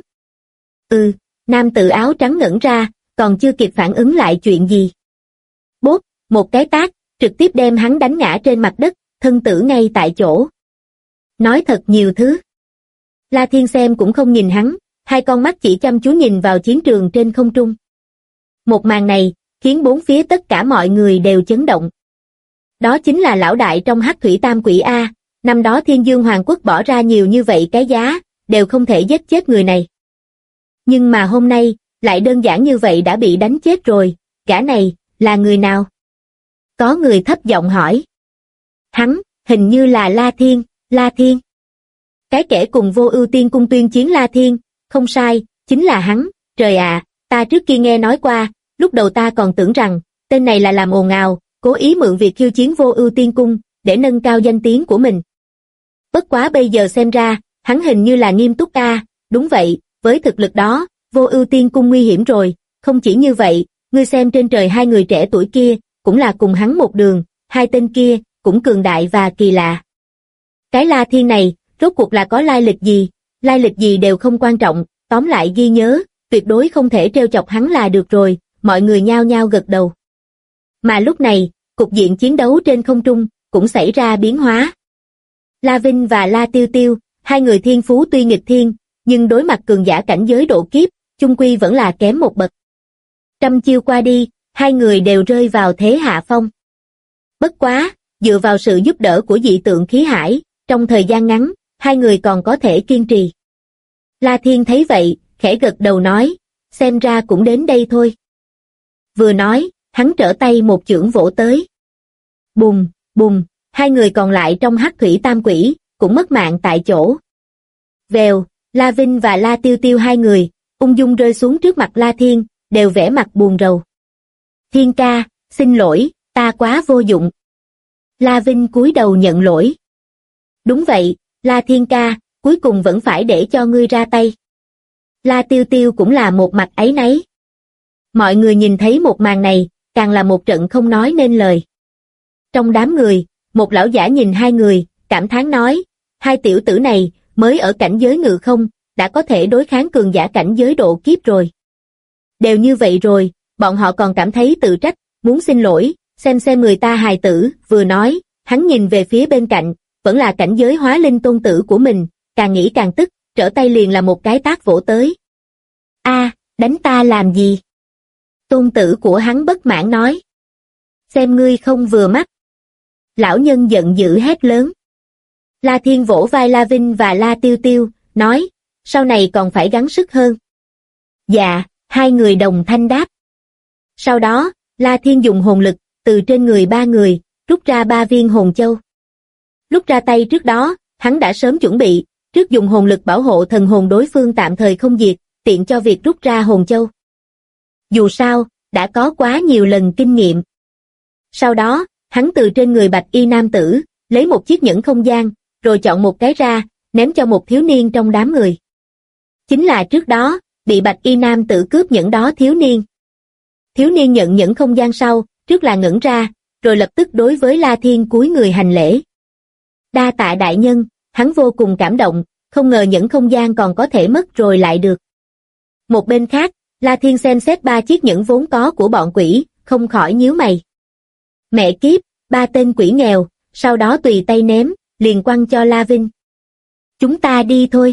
Nam tử áo trắng ngẩn ra, còn chưa kịp phản ứng lại chuyện gì. Bốp, một cái tát, trực tiếp đem hắn đánh ngã trên mặt đất, thân tử ngay tại chỗ. Nói thật nhiều thứ. La Thiên xem cũng không nhìn hắn, hai con mắt chỉ chăm chú nhìn vào chiến trường trên không trung. Một màn này, khiến bốn phía tất cả mọi người đều chấn động. Đó chính là lão đại trong Hắc Thủy Tam Quỷ A, năm đó Thiên Dương Hoàng Quốc bỏ ra nhiều như vậy cái giá, đều không thể giết chết người này. Nhưng mà hôm nay, lại đơn giản như vậy đã bị đánh chết rồi, gã này, là người nào? Có người thấp giọng hỏi. Hắn, hình như là La Thiên. Cái kẻ cùng Vô Ưu Tiên Cung tuyên chiến La Thiên, không sai, chính là hắn, trời ạ, ta trước kia nghe nói qua, lúc đầu ta còn tưởng rằng, tên này là làm ồn ào, cố ý mượn việc khiêu chiến Vô Ưu Tiên Cung, để nâng cao danh tiếng của mình. Bất quá bây giờ xem ra, hắn hình như là nghiêm túc a, đúng vậy, với thực lực đó, Vô Ưu Tiên Cung nguy hiểm rồi, không chỉ như vậy, ngươi xem trên trời hai người trẻ tuổi kia, cũng là cùng hắn một đường, hai tên kia, cũng cường đại và kỳ lạ. Cái La Thiên này, rốt cuộc là có lai lịch gì đều không quan trọng, tóm lại ghi nhớ, tuyệt đối không thể trêu chọc hắn là được rồi, mọi người nhao nhao gật đầu. Mà lúc này, cục diện chiến đấu trên không trung, cũng xảy ra biến hóa. La Vinh và La Tiêu Tiêu, hai người thiên phú tuy nghịch thiên, nhưng đối mặt cường giả cảnh giới độ kiếp, chung quy vẫn là kém một bậc. Trăm chiêu qua đi, hai người đều rơi vào thế hạ phong. Bất quá, dựa vào sự giúp đỡ của dị tượng khí hải, trong thời gian ngắn, hai người còn có thể kiên trì. La Thiên thấy vậy, khẽ gật đầu nói, xem ra cũng đến đây thôi. Vừa nói, hắn trở tay một chưởng vỗ tới. Bùng, bùng, hai người còn lại trong Hắc Thủy Tam Quỷ, cũng mất mạng tại chỗ. Vèo, La Vinh và La Tiêu Tiêu hai người, ung dung rơi xuống trước mặt La Thiên, đều vẻ mặt buồn rầu. Thiên ca, xin lỗi, ta quá vô dụng. La Vinh cúi đầu nhận lỗi. Đúng vậy, La Thiên ca, cuối cùng vẫn phải để cho ngươi ra tay. La Tiêu Tiêu cũng là một mặt áy náy. Mọi người nhìn thấy một màn này, càng là một trận không nói nên lời. Trong đám người, một lão giả nhìn hai người, cảm thán nói, hai tiểu tử này, mới ở cảnh giới ngự không, đã có thể đối kháng cường giả cảnh giới độ kiếp rồi. Đều như vậy rồi, bọn họ còn cảm thấy tự trách, muốn xin lỗi, xem người ta hài tử, vừa nói, hắn nhìn về phía bên cạnh, vẫn là cảnh giới hóa linh tôn tử của mình, càng nghĩ càng tức, trở tay liền là một cái tát vỗ tới. Đánh ta làm gì? Tôn tử của hắn bất mãn nói. Xem ngươi không vừa mắt. Lão nhân giận dữ hét lớn. La Thiên vỗ vai La Vinh và La Tiêu Tiêu, nói, sau này còn phải gắng sức hơn. Dạ, hai người đồng thanh đáp. Sau đó, La Thiên dùng hồn lực, từ trên người ba người, rút ra 3 viên hồn châu. Lúc ra tay trước đó, hắn đã sớm chuẩn bị, trước dùng hồn lực bảo hộ thần hồn đối phương tạm thời không diệt, tiện cho việc rút ra hồn châu. Dù sao, đã có quá nhiều lần kinh nghiệm. Sau đó, hắn từ trên người bạch y nam tử, lấy một chiếc nhẫn không gian, rồi chọn một cái ra, ném cho một thiếu niên trong đám người. Chính là trước đó, bị bạch y nam tử cướp nhẫn đó thiếu niên. Thiếu niên nhận nhẫn không gian sau, trước là ngẩn ra, rồi lập tức đối với La Thiên cúi người hành lễ. Đa tạ đại nhân, hắn vô cùng cảm động, không ngờ nhẫn không gian còn có thể mất rồi lại được. Một bên khác, La Thiên xem xét 3 chiếc nhẫn vốn có của bọn quỷ, không khỏi nhíu mày. Mẹ kiếp, 3 tên quỷ nghèo, sau đó tùy tay ném, liền quăng cho La Vinh. Chúng ta đi thôi.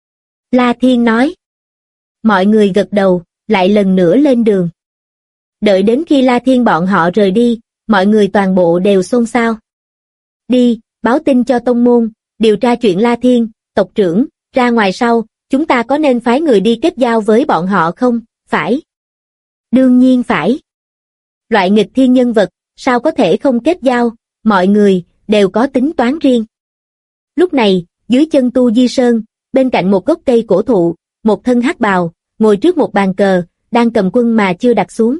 La Thiên nói. Mọi người gật đầu, lại lần nữa lên đường. Đợi đến khi La Thiên bọn họ rời đi, mọi người toàn bộ đều xôn xao. Đi, báo tin cho tông môn, điều tra chuyện La Thiên, tộc trưởng, ra ngoài sau, chúng ta có nên phái người đi kết giao với bọn họ không? Phải. Đương nhiên phải. Loại nghịch thiên nhân vật, sao có thể không kết giao, mọi người, đều có tính toán riêng. Lúc này, dưới chân Tu Di Sơn, bên cạnh một gốc cây cổ thụ, một thân hắc bào, ngồi trước một bàn cờ, đang cầm quân mà chưa đặt xuống.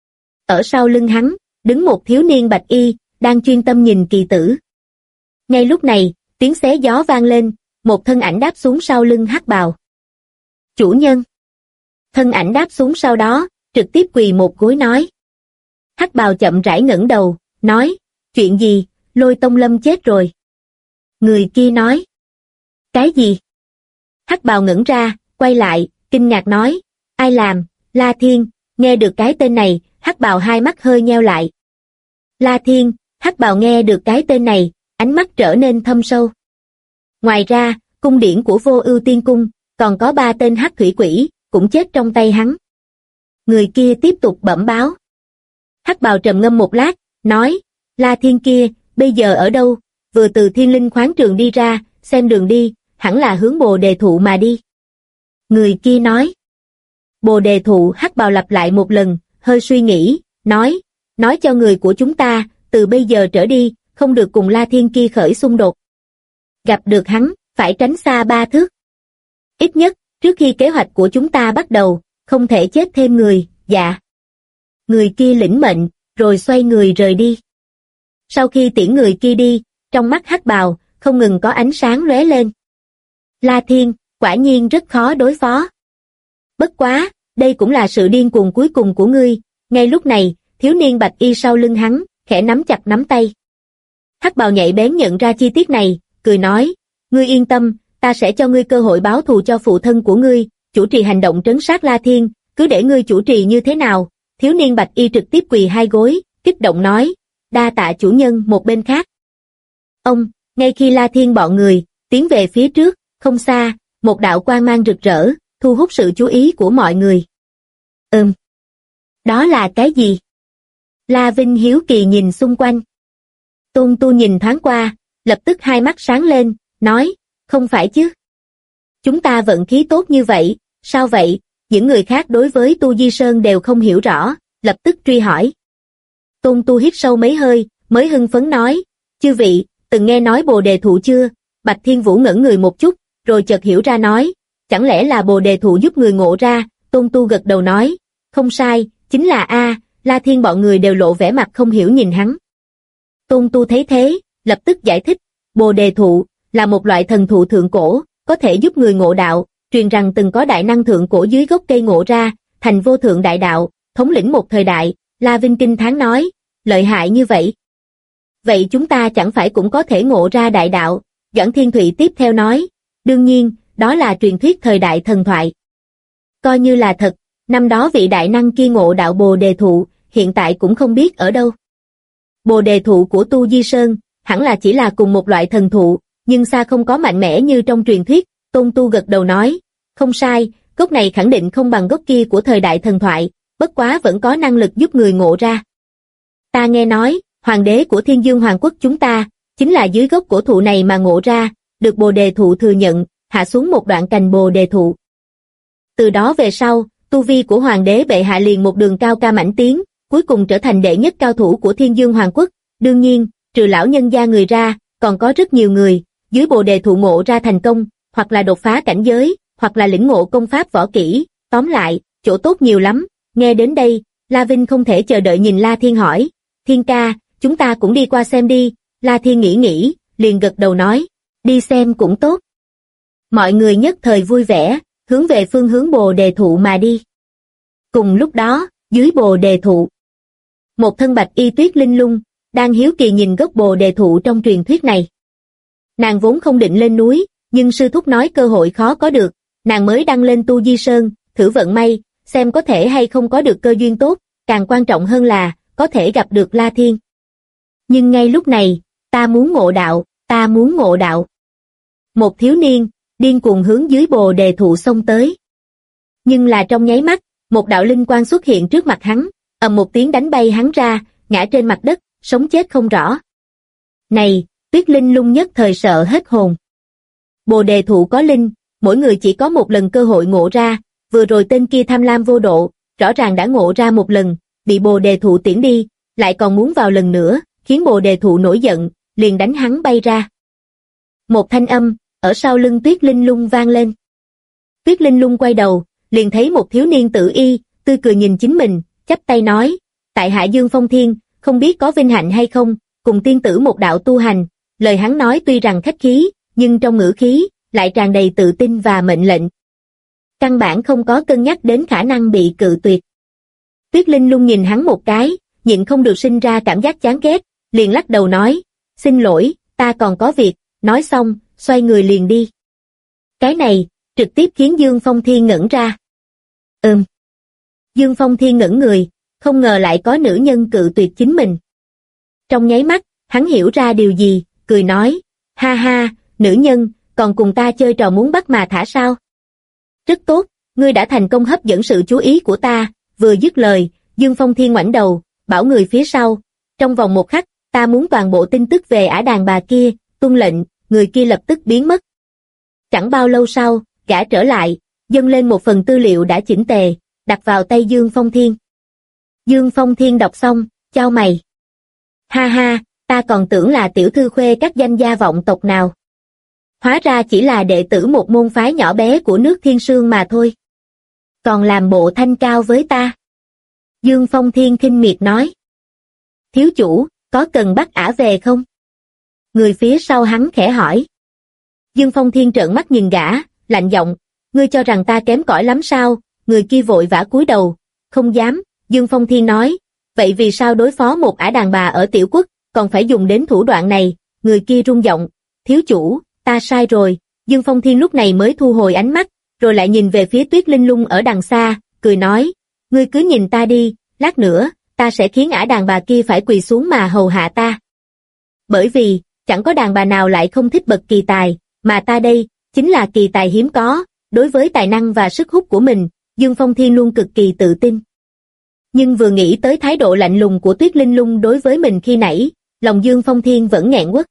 Ở sau lưng hắn, đứng một thiếu niên bạch y, đang chuyên tâm nhìn kỳ tử. Ngay lúc này, tiếng xé gió vang lên, một thân ảnh đáp xuống sau lưng hắc bào. Chủ nhân. Thân ảnh đáp xuống sau đó, trực tiếp quỳ một gối nói. Hắc bào chậm rãi ngẩng đầu, nói, chuyện gì, Lôi Tông Lâm chết rồi. Người kia nói. Cái gì? Hắc bào ngẩn ra, quay lại, kinh ngạc nói. Ai làm? La Thiên. Nghe được cái tên này, Hắc bào hai mắt hơi nheo lại. La Thiên. Hắc bào nghe được cái tên này, ánh mắt trở nên thâm sâu. Ngoài ra, cung điển của Vô Ưu Tiên Cung, còn có 3 tên hắc thủy quỷ, cũng chết trong tay hắn. Người kia tiếp tục bẩm báo. Hắc bào trầm ngâm một lát, nói, La Thiên kia, bây giờ ở đâu? Vừa từ Thiên Linh khoáng trường đi ra, xem đường đi, hẳn là hướng Bồ Đề Thụ mà đi. Người kia nói. Bồ Đề Thụ. Hắc bào lặp lại một lần, hơi suy nghĩ, nói cho người của chúng ta, từ bây giờ trở đi, không được cùng La Thiên kia khởi xung đột. Gặp được hắn, phải tránh xa 3 thước. Ít nhất, trước khi kế hoạch của chúng ta bắt đầu, không thể chết thêm người. Dạ. Người kia lĩnh mệnh, rồi xoay người rời đi. Sau khi tiễn người kia đi, trong mắt Hắc bào không ngừng có ánh sáng lóe lên. La Thiên, quả nhiên rất khó đối phó. Bất quá, đây cũng là sự điên cuồng cuối cùng của ngươi. Ngay lúc này, thiếu niên bạch y sau lưng hắn, khẽ nắm chặt nắm tay. Hắc bào nhạy bén nhận ra chi tiết này, cười nói, ngươi yên tâm, ta sẽ cho ngươi cơ hội báo thù cho phụ thân của ngươi, chủ trì hành động trấn sát La Thiên, cứ để ngươi chủ trì như thế nào. Thiếu niên bạch y trực tiếp quỳ 2 gối, kích động nói, đa tạ chủ nhân. Một bên khác. Ông, ngay khi La Thiên bọn người tiến về phía trước, không xa, một đạo quang mang rực rỡ, thu hút sự chú ý của mọi người. Đó là cái gì? La Vinh hiếu kỳ nhìn xung quanh. Tôn Tu nhìn thoáng qua, lập tức hai mắt sáng lên, nói, không phải chứ. Chúng ta vận khí tốt như vậy, sao vậy? Những người khác đối với Tu Di Sơn đều không hiểu rõ, lập tức truy hỏi. Tôn Tu hít sâu mấy hơi, mới hưng phấn nói, chư vị, từng nghe nói Bồ Đề Thụ chưa? Bạch Thiên Vũ ngẩn người một chút, rồi chợt hiểu ra nói, chẳng lẽ là Bồ Đề Thụ giúp người ngộ ra? Tôn Tu gật đầu nói, không sai, chính là A. La Thiên bọn người đều lộ vẻ mặt không hiểu nhìn hắn. Tôn Tu thấy thế, lập tức giải thích, Bồ Đề Thụ là một loại thần thụ thượng cổ, có thể giúp người ngộ đạo, truyền rằng từng có đại năng thượng cổ dưới gốc cây ngộ ra, thành vô thượng đại đạo, thống lĩnh một thời đại. La Vinh kinh thán nói, lợi hại như vậy. Vậy chúng ta chẳng phải cũng có thể ngộ ra đại đạo? Doãn Thiên Thụy tiếp theo nói, đương nhiên, đó là truyền thuyết thời đại thần thoại. Coi như là thật, năm đó vị đại năng kia ngộ đạo Bồ Đề Thụ, hiện tại cũng không biết ở đâu. Bồ Đề Thụ của Tu Di Sơn, hẳn là chỉ là cùng một loại thần thụ, nhưng xa không có mạnh mẽ như trong truyền thuyết. Tôn Tu gật đầu nói, không sai, gốc này khẳng định không bằng gốc kia của thời đại thần thoại, bất quá vẫn có năng lực giúp người ngộ ra. Ta nghe nói, hoàng đế của Thiên Dương Hoàng quốc chúng ta, chính là dưới gốc cổ thụ này mà ngộ ra, được Bồ Đề Thụ thừa nhận, hạ xuống một đoạn cành Bồ Đề Thụ. Từ đó về sau, tu vi của hoàng đế bệ hạ liền một đường cao ca mãnh tiến, cuối cùng trở thành đệ nhất cao thủ của Thiên Dương Hoàng quốc. Đương nhiên, trừ lão nhân gia người ra, còn có rất nhiều người, dưới Bồ Đề Thụ ngộ ra thành công, hoặc là đột phá cảnh giới, hoặc là lĩnh ngộ công pháp võ kỹ, tóm lại, chỗ tốt nhiều lắm. Nghe đến đây, La Vinh không thể chờ đợi nhìn La Thiên hỏi, Thiên ca, chúng ta cũng đi qua xem đi. La Thiên nghĩ, liền gật đầu nói, đi xem cũng tốt. Mọi người nhất thời vui vẻ, hướng về phương hướng Bồ Đề Thụ mà đi. Cùng lúc đó, dưới Bồ Đề Thụ, một thân bạch y Tuyết Linh Lung, đang hiếu kỳ nhìn gốc Bồ Đề Thụ trong truyền thuyết này. Nàng vốn không định lên núi, nhưng sư thúc nói cơ hội khó có được, nàng mới đăng lên Tu Di Sơn, thử vận may, xem có thể hay không có được cơ duyên tốt, càng quan trọng hơn là, có thể gặp được La Thiên. Nhưng ngay lúc này, ta muốn ngộ đạo, ta muốn ngộ đạo. Một thiếu niên, điên cuồng hướng dưới Bồ Đề Thụ xông tới. Nhưng là trong nháy mắt, một đạo linh quang xuất hiện trước mặt hắn, ầm một tiếng đánh bay hắn ra, ngã trên mặt đất, sống chết không rõ. Này, Tuyết Linh Lung nhất thời sợ hết hồn. Bồ Đề Thụ có linh, mỗi người chỉ có một lần cơ hội ngộ ra, vừa rồi tên kia tham lam vô độ, rõ ràng đã ngộ ra một lần, bị Bồ Đề Thụ tiễn đi, lại còn muốn vào lần nữa, khiến Bồ Đề Thụ nổi giận, liền đánh hắn bay ra. Một thanh âm, ở sau lưng Tuyết Linh Lung vang lên. Tuyết Linh Lung quay đầu, liền thấy một thiếu niên tự y, tươi cười nhìn chính mình, chắp tay nói, tại hạ Dương Phong Thiên, không biết có vinh hạnh hay không, cùng tiên tử một đạo tu hành. Lời hắn nói tuy rằng khách khí, nhưng trong ngữ khí, lại tràn đầy tự tin và mệnh lệnh. Căn bản không có cân nhắc đến khả năng bị cự tuyệt. Tuyết Linh Lung nhìn hắn một cái, nhịn không được sinh ra cảm giác chán ghét, liền lắc đầu nói, xin lỗi, ta còn có việc, nói xong, xoay người liền đi. Cái này, trực tiếp khiến Dương Phong Thiên ngẩn ra. Dương Phong Thiên ngẩn người, không ngờ lại có nữ nhân cự tuyệt chính mình. Trong nháy mắt, hắn hiểu ra điều gì, cười nói, ha ha, nữ nhân, còn cùng ta chơi trò muốn bắt mà thả sao? Rất tốt, ngươi đã thành công hấp dẫn sự chú ý của ta. Vừa dứt lời, Dương Phong Thiên ngoảnh đầu, bảo người phía sau, trong vòng một khắc, ta muốn toàn bộ tin tức về ả đàn bà kia, tuân lệnh, người kia lập tức biến mất. Chẳng bao lâu sau, gã trở lại, dâng lên một phần tư liệu đã chỉnh tề, đặt vào tay Dương Phong Thiên. Dương Phong Thiên đọc xong, chau mày. Ha ha, ta còn tưởng là tiểu thư khuê các danh gia vọng tộc nào. Hóa ra chỉ là đệ tử một môn phái nhỏ bé của nước Thiên Sương mà thôi. Còn làm bộ thanh cao với ta. Dương Phong Thiên khinh miệt nói. Thiếu chủ, có cần bắt ả về không? Người phía sau hắn khẽ hỏi. Dương Phong Thiên trợn mắt nhìn gã, lạnh giọng, ngươi cho rằng ta kém cỏi lắm sao? Người kia vội vã cúi đầu, không dám. Dương Phong Thiên nói, vậy vì sao đối phó một ả đàn bà ở tiểu quốc, còn phải dùng đến thủ đoạn này? Người kia rung giọng, thiếu chủ, ta sai rồi. Dương Phong Thiên lúc này mới thu hồi ánh mắt, rồi lại nhìn về phía Tuyết Linh Lung ở đằng xa, cười nói, ngươi cứ nhìn ta đi, lát nữa, ta sẽ khiến ả đàn bà kia phải quỳ xuống mà hầu hạ ta. Bởi vì, chẳng có đàn bà nào lại không thích bậc kỳ tài, mà ta đây, chính là kỳ tài hiếm có. Đối với tài năng và sức hút của mình, Dương Phong Thiên luôn cực kỳ tự tin. Nhưng vừa nghĩ tới thái độ lạnh lùng của Tuyết Linh Lung đối với mình khi nãy, lòng Dương Phong Thiên vẫn nghẹn quất.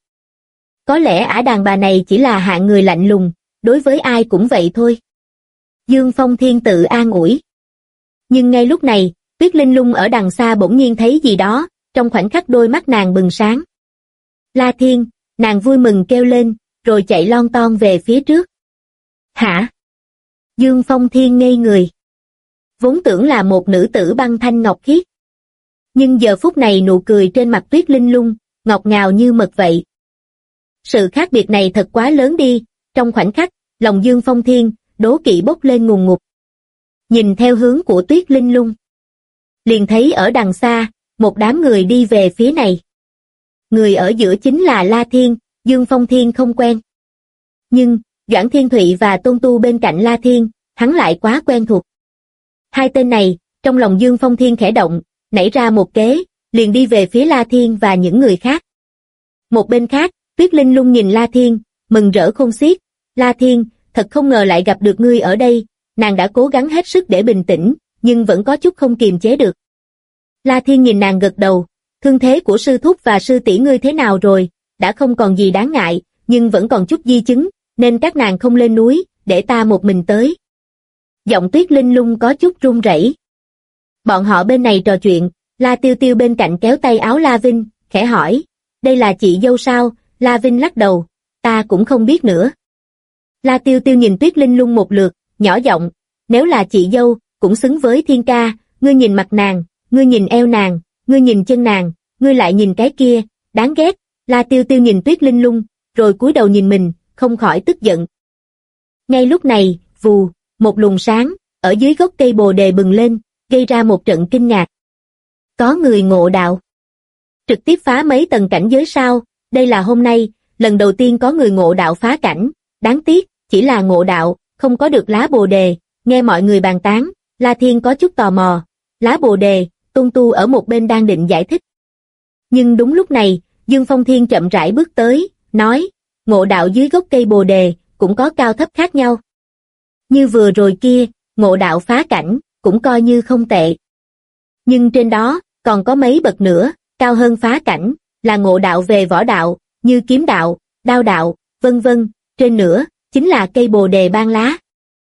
Có lẽ ả đàn bà này chỉ là hạng người lạnh lùng, đối với ai cũng vậy thôi. Dương Phong Thiên tự an ủi. Nhưng ngay lúc này, Tuyết Linh Lung ở đằng xa bỗng nhiên thấy gì đó, trong khoảnh khắc đôi mắt nàng bừng sáng. La Thiên, nàng vui mừng kêu lên, rồi chạy lon ton về phía trước. Hả? Dương Phong Thiên ngây người. Vốn tưởng là một nữ tử băng thanh ngọc khiết. Nhưng giờ phút này nụ cười trên mặt Tuyết Linh Lung, ngọt ngào như mật vậy. Sự khác biệt này thật quá lớn đi, trong khoảnh khắc, lòng Dương Phong Thiên, đố kỵ bốc lên ngùn ngụt. Nhìn theo hướng của Tuyết Linh Lung. Liền thấy ở đằng xa, một đám người đi về phía này. Người ở giữa chính là La Thiên, Dương Phong Thiên không quen. Nhưng, Doãn Thiên Thụy và Tôn Tu bên cạnh La Thiên, hắn lại quá quen thuộc. Hai tên này, trong lòng Dương Phong Thiên khẽ động, nảy ra một kế, liền đi về phía La Thiên và những người khác. Một bên khác, Tuyết Linh Lung nhìn La Thiên, mừng rỡ khôn xiết. La Thiên, thật không ngờ lại gặp được ngươi ở đây. Nàng đã cố gắng hết sức để bình tĩnh, nhưng vẫn có chút không kiềm chế được. La Thiên nhìn nàng gật đầu, thương thế của sư thúc và sư tỷ ngươi thế nào rồi? Đã không còn gì đáng ngại, nhưng vẫn còn chút di chứng, nên các nàng không lên núi, để ta một mình tới. Giọng Tuyết Linh Lung có chút run rẩy. Bọn họ bên này trò chuyện, La Tiêu Tiêu bên cạnh kéo tay áo La Vinh, khẽ hỏi, đây là chị dâu sao? La Vinh lắc đầu, ta cũng không biết nữa. La Tiêu Tiêu nhìn Tuyết Linh Lung một lượt, nhỏ giọng, nếu là chị dâu, cũng xứng với Thiên ca, ngươi nhìn mặt nàng, ngươi nhìn eo nàng, ngươi nhìn chân nàng, ngươi lại nhìn cái kia, đáng ghét. La Tiêu Tiêu nhìn Tuyết Linh Lung, rồi cúi đầu nhìn mình, không khỏi tức giận. Ngay lúc này, vù, một luồng sáng, ở dưới gốc cây bồ đề bừng lên, gây ra một trận kinh ngạc. Có người ngộ đạo. Trực tiếp phá mấy tầng cảnh giới sao? Đây là hôm nay, lần đầu tiên có người ngộ đạo phá cảnh, đáng tiếc, chỉ là ngộ đạo, không có được lá bồ đề. Nghe mọi người bàn tán, La Thiên có chút tò mò. Lá bồ đề, Tôn Tu ở một bên đang định giải thích. Nhưng đúng lúc này, Dương Phong Thiên chậm rãi bước tới, nói, ngộ đạo dưới gốc cây bồ đề, cũng có cao thấp khác nhau. Như vừa rồi kia, ngộ đạo phá cảnh, cũng coi như không tệ. Nhưng trên đó, còn có mấy bậc nữa, cao hơn phá cảnh, là ngộ đạo về võ đạo, như kiếm đạo, đao đạo, vân vân, trên nữa, chính là cây bồ đề ban lá.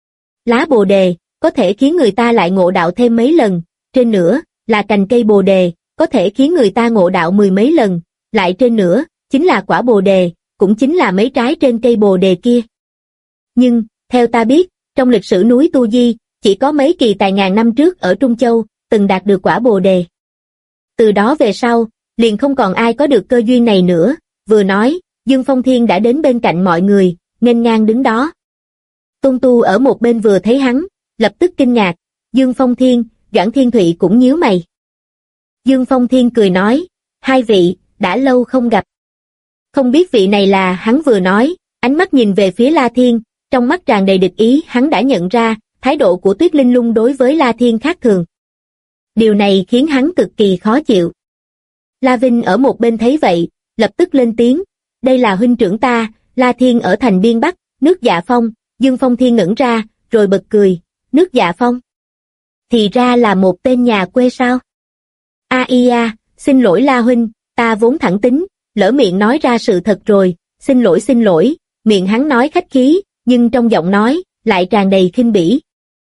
Lá bồ đề, có thể khiến người ta lại ngộ đạo thêm mấy lần, trên nữa, là cành cây bồ đề, có thể khiến người ta ngộ đạo mười mấy lần, lại trên nữa, chính là quả bồ đề, cũng chính là mấy trái trên cây bồ đề kia. Nhưng, theo ta biết, trong lịch sử núi Tu Di, chỉ có mấy kỳ tài ngàn năm trước ở Trung Châu, từng đạt được quả bồ đề. Từ đó về sau, liền không còn ai có được cơ duyên này nữa. Vừa nói, Dương Phong Thiên đã đến bên cạnh mọi người, nghênh ngang đứng đó. Tôn Tu ở một bên vừa thấy hắn, lập tức kinh ngạc. Dương Phong Thiên, Doãn Thiên Thụy cũng nhíu mày. Dương Phong Thiên cười nói, hai vị, đã lâu không gặp. Không biết vị này là, hắn vừa nói, ánh mắt nhìn về phía La Thiên, trong mắt tràn đầy địch ý. Hắn đã nhận ra, thái độ của Tuyết Linh Lung đối với La Thiên khác thường. Điều này khiến hắn cực kỳ khó chịu. La Vinh ở một bên thấy vậy, lập tức lên tiếng, đây là huynh trưởng ta, La Thiên ở thành biên Bắc, nước Dạ Phong. Dương Phong Thiên ngẩn ra, rồi bật cười, nước Dạ Phong. Thì ra là một tên nhà quê sao? Xin lỗi La huynh, ta vốn thẳng tính, lỡ miệng nói ra sự thật rồi, xin lỗi, miệng hắn nói khách khí, nhưng trong giọng nói, lại tràn đầy khinh bỉ.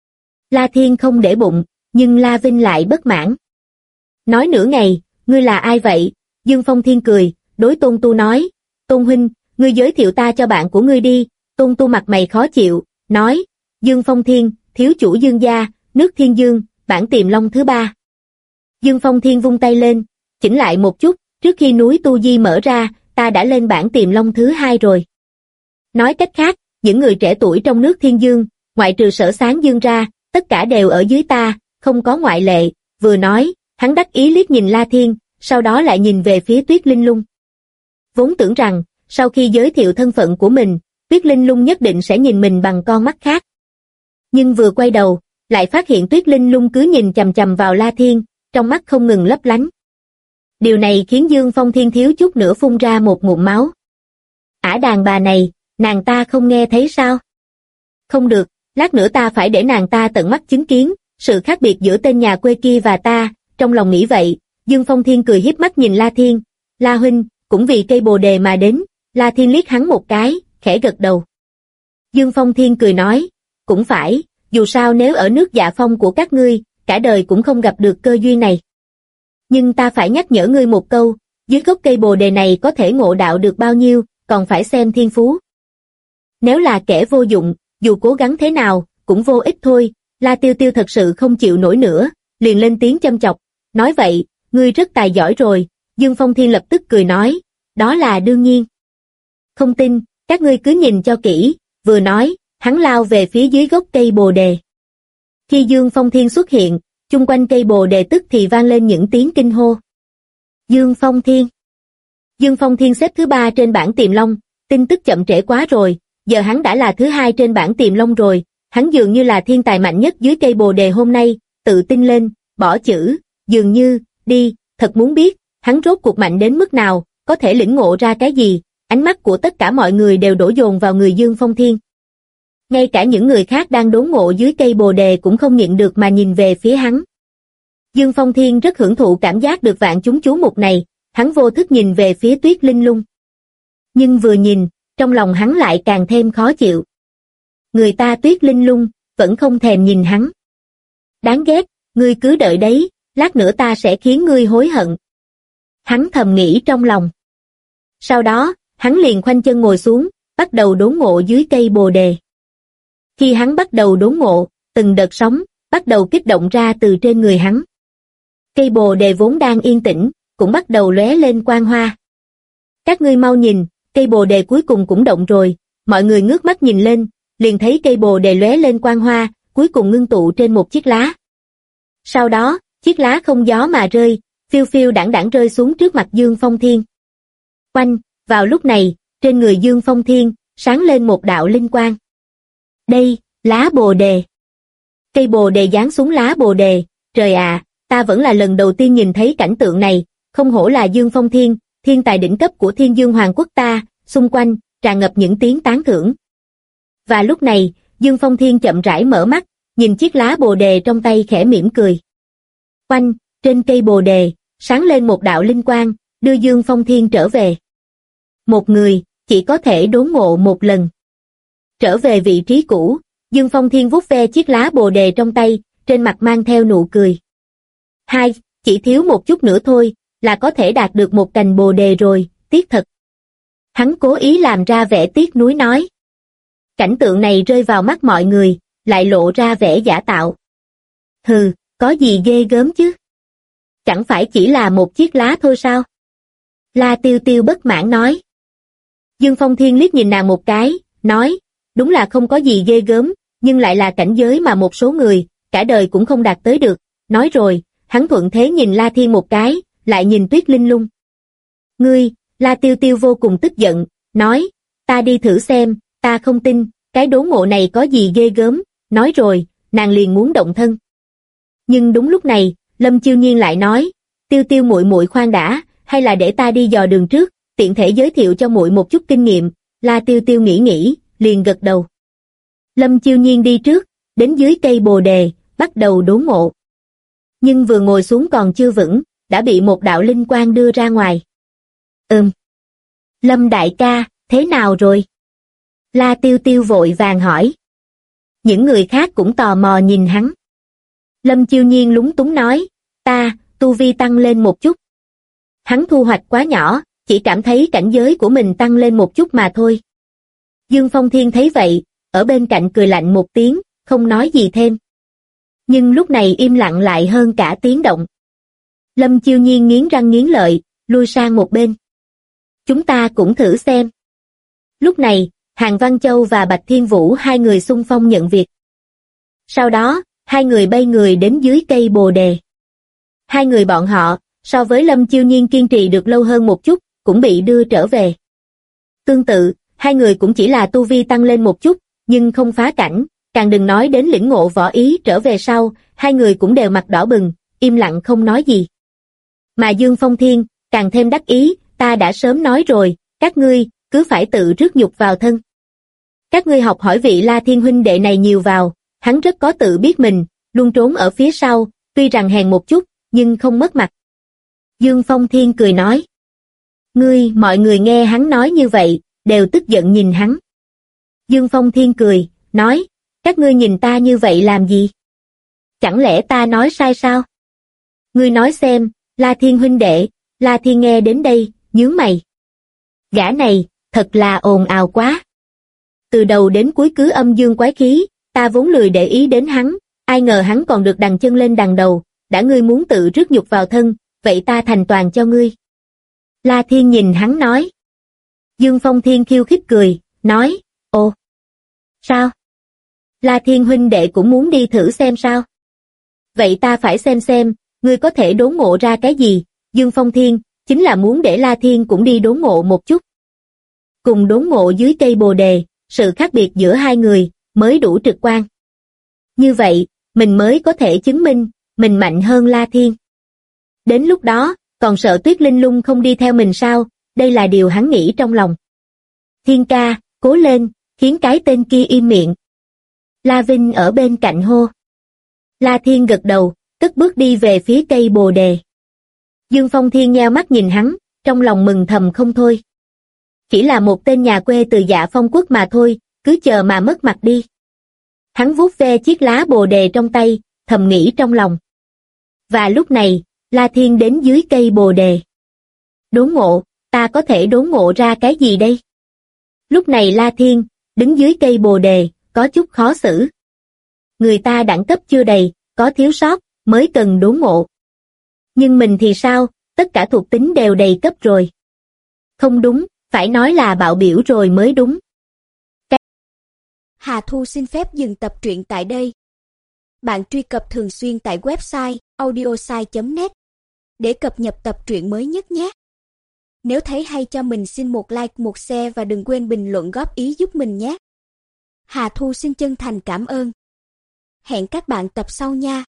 La Thiên không để bụng, nhưng La Vinh lại bất mãn. Nói nửa ngày, ngươi là ai vậy? Dương Phong Thiên cười, đối Tôn Tu nói, Tôn huynh, ngươi giới thiệu ta cho bạn của ngươi đi. Tôn Tu mặt mày khó chịu, nói, Dương Phong Thiên, thiếu chủ Dương gia, nước Thiên Dương, bản Tiềm Long thứ 3. Dương Phong Thiên vung tay lên, chỉnh lại một chút, trước khi núi Tu Di mở ra, ta đã lên bản Tiềm Long thứ 2 rồi. Nói cách khác, những người trẻ tuổi trong nước Thiên Dương, ngoại trừ Sở Sáng Dương ra, tất cả đều ở dưới ta, không có ngoại lệ. Vừa nói, hắn đắc ý liếc nhìn La Thiên, sau đó lại nhìn về phía Tuyết Linh Lung. Vốn tưởng rằng, sau khi giới thiệu thân phận của mình, Tuyết Linh Lung nhất định sẽ nhìn mình bằng con mắt khác. Nhưng vừa quay đầu, lại phát hiện Tuyết Linh Lung cứ nhìn chằm chằm vào La Thiên, trong mắt không ngừng lấp lánh. Điều này khiến Dương Phong Thiên thiếu chút nữa phun ra một ngụm máu. Đàn bà này, nàng ta không nghe thấy sao? Không được, lát nữa ta phải để nàng ta tận mắt chứng kiến sự khác biệt giữa tên nhà quê kia và ta. Trong lòng nghĩ vậy, Dương Phong Thiên cười hiếp mắt nhìn La Thiên. La huynh, cũng vì cây bồ đề mà đến. La Thiên liếc hắn một cái, khẽ gật đầu. Dương Phong Thiên cười nói, cũng phải, dù sao nếu ở nước Dạ Phong của các ngươi, cả đời cũng không gặp được cơ duyên này. Nhưng ta phải nhắc nhở ngươi một câu, dưới gốc cây bồ đề này có thể ngộ đạo được bao nhiêu, còn phải xem thiên phú. Nếu là kẻ vô dụng, dù cố gắng thế nào, cũng vô ích thôi. La Tiêu Tiêu thật sự không chịu nổi nữa, liền lên tiếng châm chọc, nói vậy, ngươi rất tài giỏi rồi. Dương Phong Thiên lập tức cười nói, đó là đương nhiên. Không tin, các ngươi cứ nhìn cho kỹ. Vừa nói, hắn lao về phía dưới gốc cây bồ đề. Khi Dương Phong Thiên xuất hiện, chung quanh cây bồ đề tức thì vang lên những tiếng kinh hô. Dương Phong Thiên. Dương Phong Thiên xếp thứ 3 trên bảng Tiềm Long, tin tức chậm trễ quá rồi, giờ hắn đã là thứ 2 trên bảng Tiềm Long rồi, hắn dường như là thiên tài mạnh nhất dưới cây bồ đề hôm nay, tự tin lên, bỏ chữ, dường như, đi, thật muốn biết, hắn rốt cuộc mạnh đến mức nào, có thể lĩnh ngộ ra cái gì. Ánh mắt của tất cả mọi người đều đổ dồn vào người Dương Phong Thiên. Ngay cả những người khác đang đốn ngộ dưới cây bồ đề cũng không nhịn được mà nhìn về phía hắn. Dương Phong Thiên rất hưởng thụ cảm giác được vạn chúng chú mục này, hắn vô thức nhìn về phía Tuyết Linh Lung. Nhưng vừa nhìn, trong lòng hắn lại càng thêm khó chịu. Người ta Tuyết Linh Lung, vẫn không thèm nhìn hắn. Đáng ghét, ngươi cứ đợi đấy, lát nữa ta sẽ khiến ngươi hối hận. Hắn thầm nghĩ trong lòng. Sau đó, hắn liền khoanh chân ngồi xuống, bắt đầu đốn ngộ dưới cây bồ đề. Khi hắn bắt đầu đốn ngộ, từng đợt sóng bắt đầu kích động ra từ trên người hắn. Cây bồ đề vốn đang yên tĩnh, cũng bắt đầu lóe lên quang hoa. Các ngươi mau nhìn, cây bồ đề cuối cùng cũng động rồi. Mọi người ngước mắt nhìn lên, liền thấy cây bồ đề lóe lên quang hoa, cuối cùng ngưng tụ trên một chiếc lá. Sau đó, chiếc lá không gió mà rơi, phiêu phiêu đãng đãng rơi xuống trước mặt Dương Phong Thiên. Oanh, vào lúc này, trên người Dương Phong Thiên, sáng lên một đạo linh quang. Đây, lá bồ đề. Cây bồ đề giáng xuống lá bồ đề, trời ạ, ta vẫn là lần đầu tiên nhìn thấy cảnh tượng này, không hổ là Dương Phong Thiên, thiên tài đỉnh cấp của Thiên Dương Hoàng quốc ta. Xung quanh, tràn ngập những tiếng tán thưởng. Và lúc này, Dương Phong Thiên chậm rãi mở mắt, nhìn chiếc lá bồ đề trong tay khẽ mỉm cười. Oanh, trên cây bồ đề, sáng lên một đạo linh quang, đưa Dương Phong Thiên trở về. Một người, chỉ có thể đốn ngộ một lần. Trở về vị trí cũ, Dương Phong Thiên vuốt ve chiếc lá bồ đề trong tay, trên mặt mang theo nụ cười. Hai, chỉ thiếu một chút nữa thôi, là có thể đạt được một cành bồ đề rồi, tiếc thật. Hắn cố ý làm ra vẻ tiếc nuối nói. Cảnh tượng này rơi vào mắt mọi người, lại lộ ra vẻ giả tạo. Hừ, có gì ghê gớm chứ? Chẳng phải chỉ là một chiếc lá thôi sao? La Tiêu Tiêu bất mãn nói. Dương Phong Thiên liếc nhìn nàng một cái, nói, đúng là không có gì ghê gớm, nhưng lại là cảnh giới mà một số người, cả đời cũng không đạt tới được. Nói rồi, hắn thuận thế nhìn La Thiên một cái, lại nhìn Tuyết Linh Lung. Ngươi, La Tiêu Tiêu vô cùng tức giận, nói, ta đi thử xem, ta không tin, cái đố ngộ này có gì ghê gớm, nói rồi, nàng liền muốn động thân. Nhưng đúng lúc này, Lâm Chiêu Nhiên lại nói, Tiêu Tiêu muội muội khoan đã, hay là để ta đi dò đường trước, tiện thể giới thiệu cho muội một chút kinh nghiệm. La Tiêu Tiêu nghĩ, liền gật đầu. Lâm Chiêu Nhiên đi trước, đến dưới cây bồ đề, bắt đầu đố ngộ. Nhưng vừa ngồi xuống còn chưa vững, đã bị một đạo linh quang đưa ra ngoài. Lâm đại ca, thế nào rồi? La Tiêu Tiêu vội vàng hỏi. Những người khác cũng tò mò nhìn hắn. Lâm Chiêu Nhiên lúng túng nói, tu vi tăng lên một chút. Hắn thu hoạch quá nhỏ, chỉ cảm thấy cảnh giới của mình tăng lên một chút mà thôi. Dương Phong Thiên thấy vậy, ở bên cạnh cười lạnh một tiếng, không nói gì thêm. Nhưng lúc này im lặng lại hơn cả tiếng động. Lâm Chiêu Nhiên nghiến răng nghiến lợi, lui sang một bên. Chúng ta cũng thử xem. Lúc này, Hàn Văn Châu và Bạch Thiên Vũ hai người xung phong nhận việc. Sau đó, hai người bay người đến dưới cây bồ đề. Hai người bọn họ, so với Lâm Chiêu Nhiên kiên trì được lâu hơn một chút, cũng bị đưa trở về. Tương tự, hai người cũng chỉ là tu vi tăng lên một chút, nhưng không phá cảnh, càng đừng nói đến lĩnh ngộ võ ý trở về sau, hai người cũng đều mặt đỏ bừng, im lặng không nói gì. Mà Dương Phong Thiên, càng thêm đắc ý, ta đã sớm nói rồi, các ngươi, cứ phải tự rước nhục vào thân. Các ngươi học hỏi vị La Thiên huynh đệ này nhiều vào, hắn rất có tự biết mình, luôn trốn ở phía sau, tuy rằng hèn một chút, nhưng không mất mặt. Dương Phong Thiên cười nói. Mọi người nghe hắn nói như vậy, đều tức giận nhìn hắn. Dương Phong Thiên cười, nói, các ngươi nhìn ta như vậy làm gì? Chẳng lẽ ta nói sai sao? Ngươi nói xem, La Thiên huynh đệ. La Thiên nghe đến đây, nhướng mày. Gã này, thật là ồn ào quá. Từ đầu đến cuối cứ âm dương quái khí, ta vốn lười để ý đến hắn, ai ngờ hắn còn được đằng chân lên đằng đầu, đã ngươi muốn tự rước nhục vào thân, vậy ta thành toàn cho ngươi. La Thiên nhìn hắn nói. Dương Phong Thiên khiêu khích cười, nói, ồ, sao? La Thiên huynh đệ cũng muốn đi thử xem sao? Vậy ta phải xem, ngươi có thể đốn ngộ ra cái gì? Dương Phong Thiên, chính là muốn để La Thiên cũng đi đốn ngộ một chút. Cùng đốn ngộ dưới cây bồ đề, sự khác biệt giữa hai người, mới đủ trực quan. Như vậy, mình mới có thể chứng minh, mình mạnh hơn La Thiên. Đến lúc đó, còn sợ Tuyết Linh Lung không đi theo mình sao? Đây là điều hắn nghĩ trong lòng. Thiên ca, cố lên, khiến cái tên kia im miệng. La Vinh ở bên cạnh hô. La Thiên gật đầu, cất bước đi về phía cây bồ đề. Dương Phong Thiên nheo mắt nhìn hắn, trong lòng mừng thầm không thôi. Chỉ là một tên nhà quê từ Dạ Phong quốc mà thôi, cứ chờ mà mất mặt đi. Hắn vuốt ve chiếc lá bồ đề trong tay, thầm nghĩ trong lòng. Và lúc này, La Thiên đến dưới cây bồ đề. Đốn ngộ, ta có thể đốn ngộ ra cái gì đây? Lúc này La Thiên, đứng dưới cây bồ đề, có chút khó xử. Người ta đẳng cấp chưa đầy, có thiếu sót, mới cần đốn ngộ. Nhưng mình thì sao, tất cả thuộc tính đều đầy cấp rồi. Không đúng, phải nói là bạo biểu rồi mới đúng. Hà Thu xin phép dừng tập truyện tại đây. Bạn truy cập thường xuyên tại website audiosai.net để cập nhật tập truyện mới nhất nhé. Nếu thấy hay cho mình xin một like, một share và đừng quên bình luận góp ý giúp mình nhé. Hà Thu xin chân thành cảm ơn. Hẹn các bạn tập sau nha.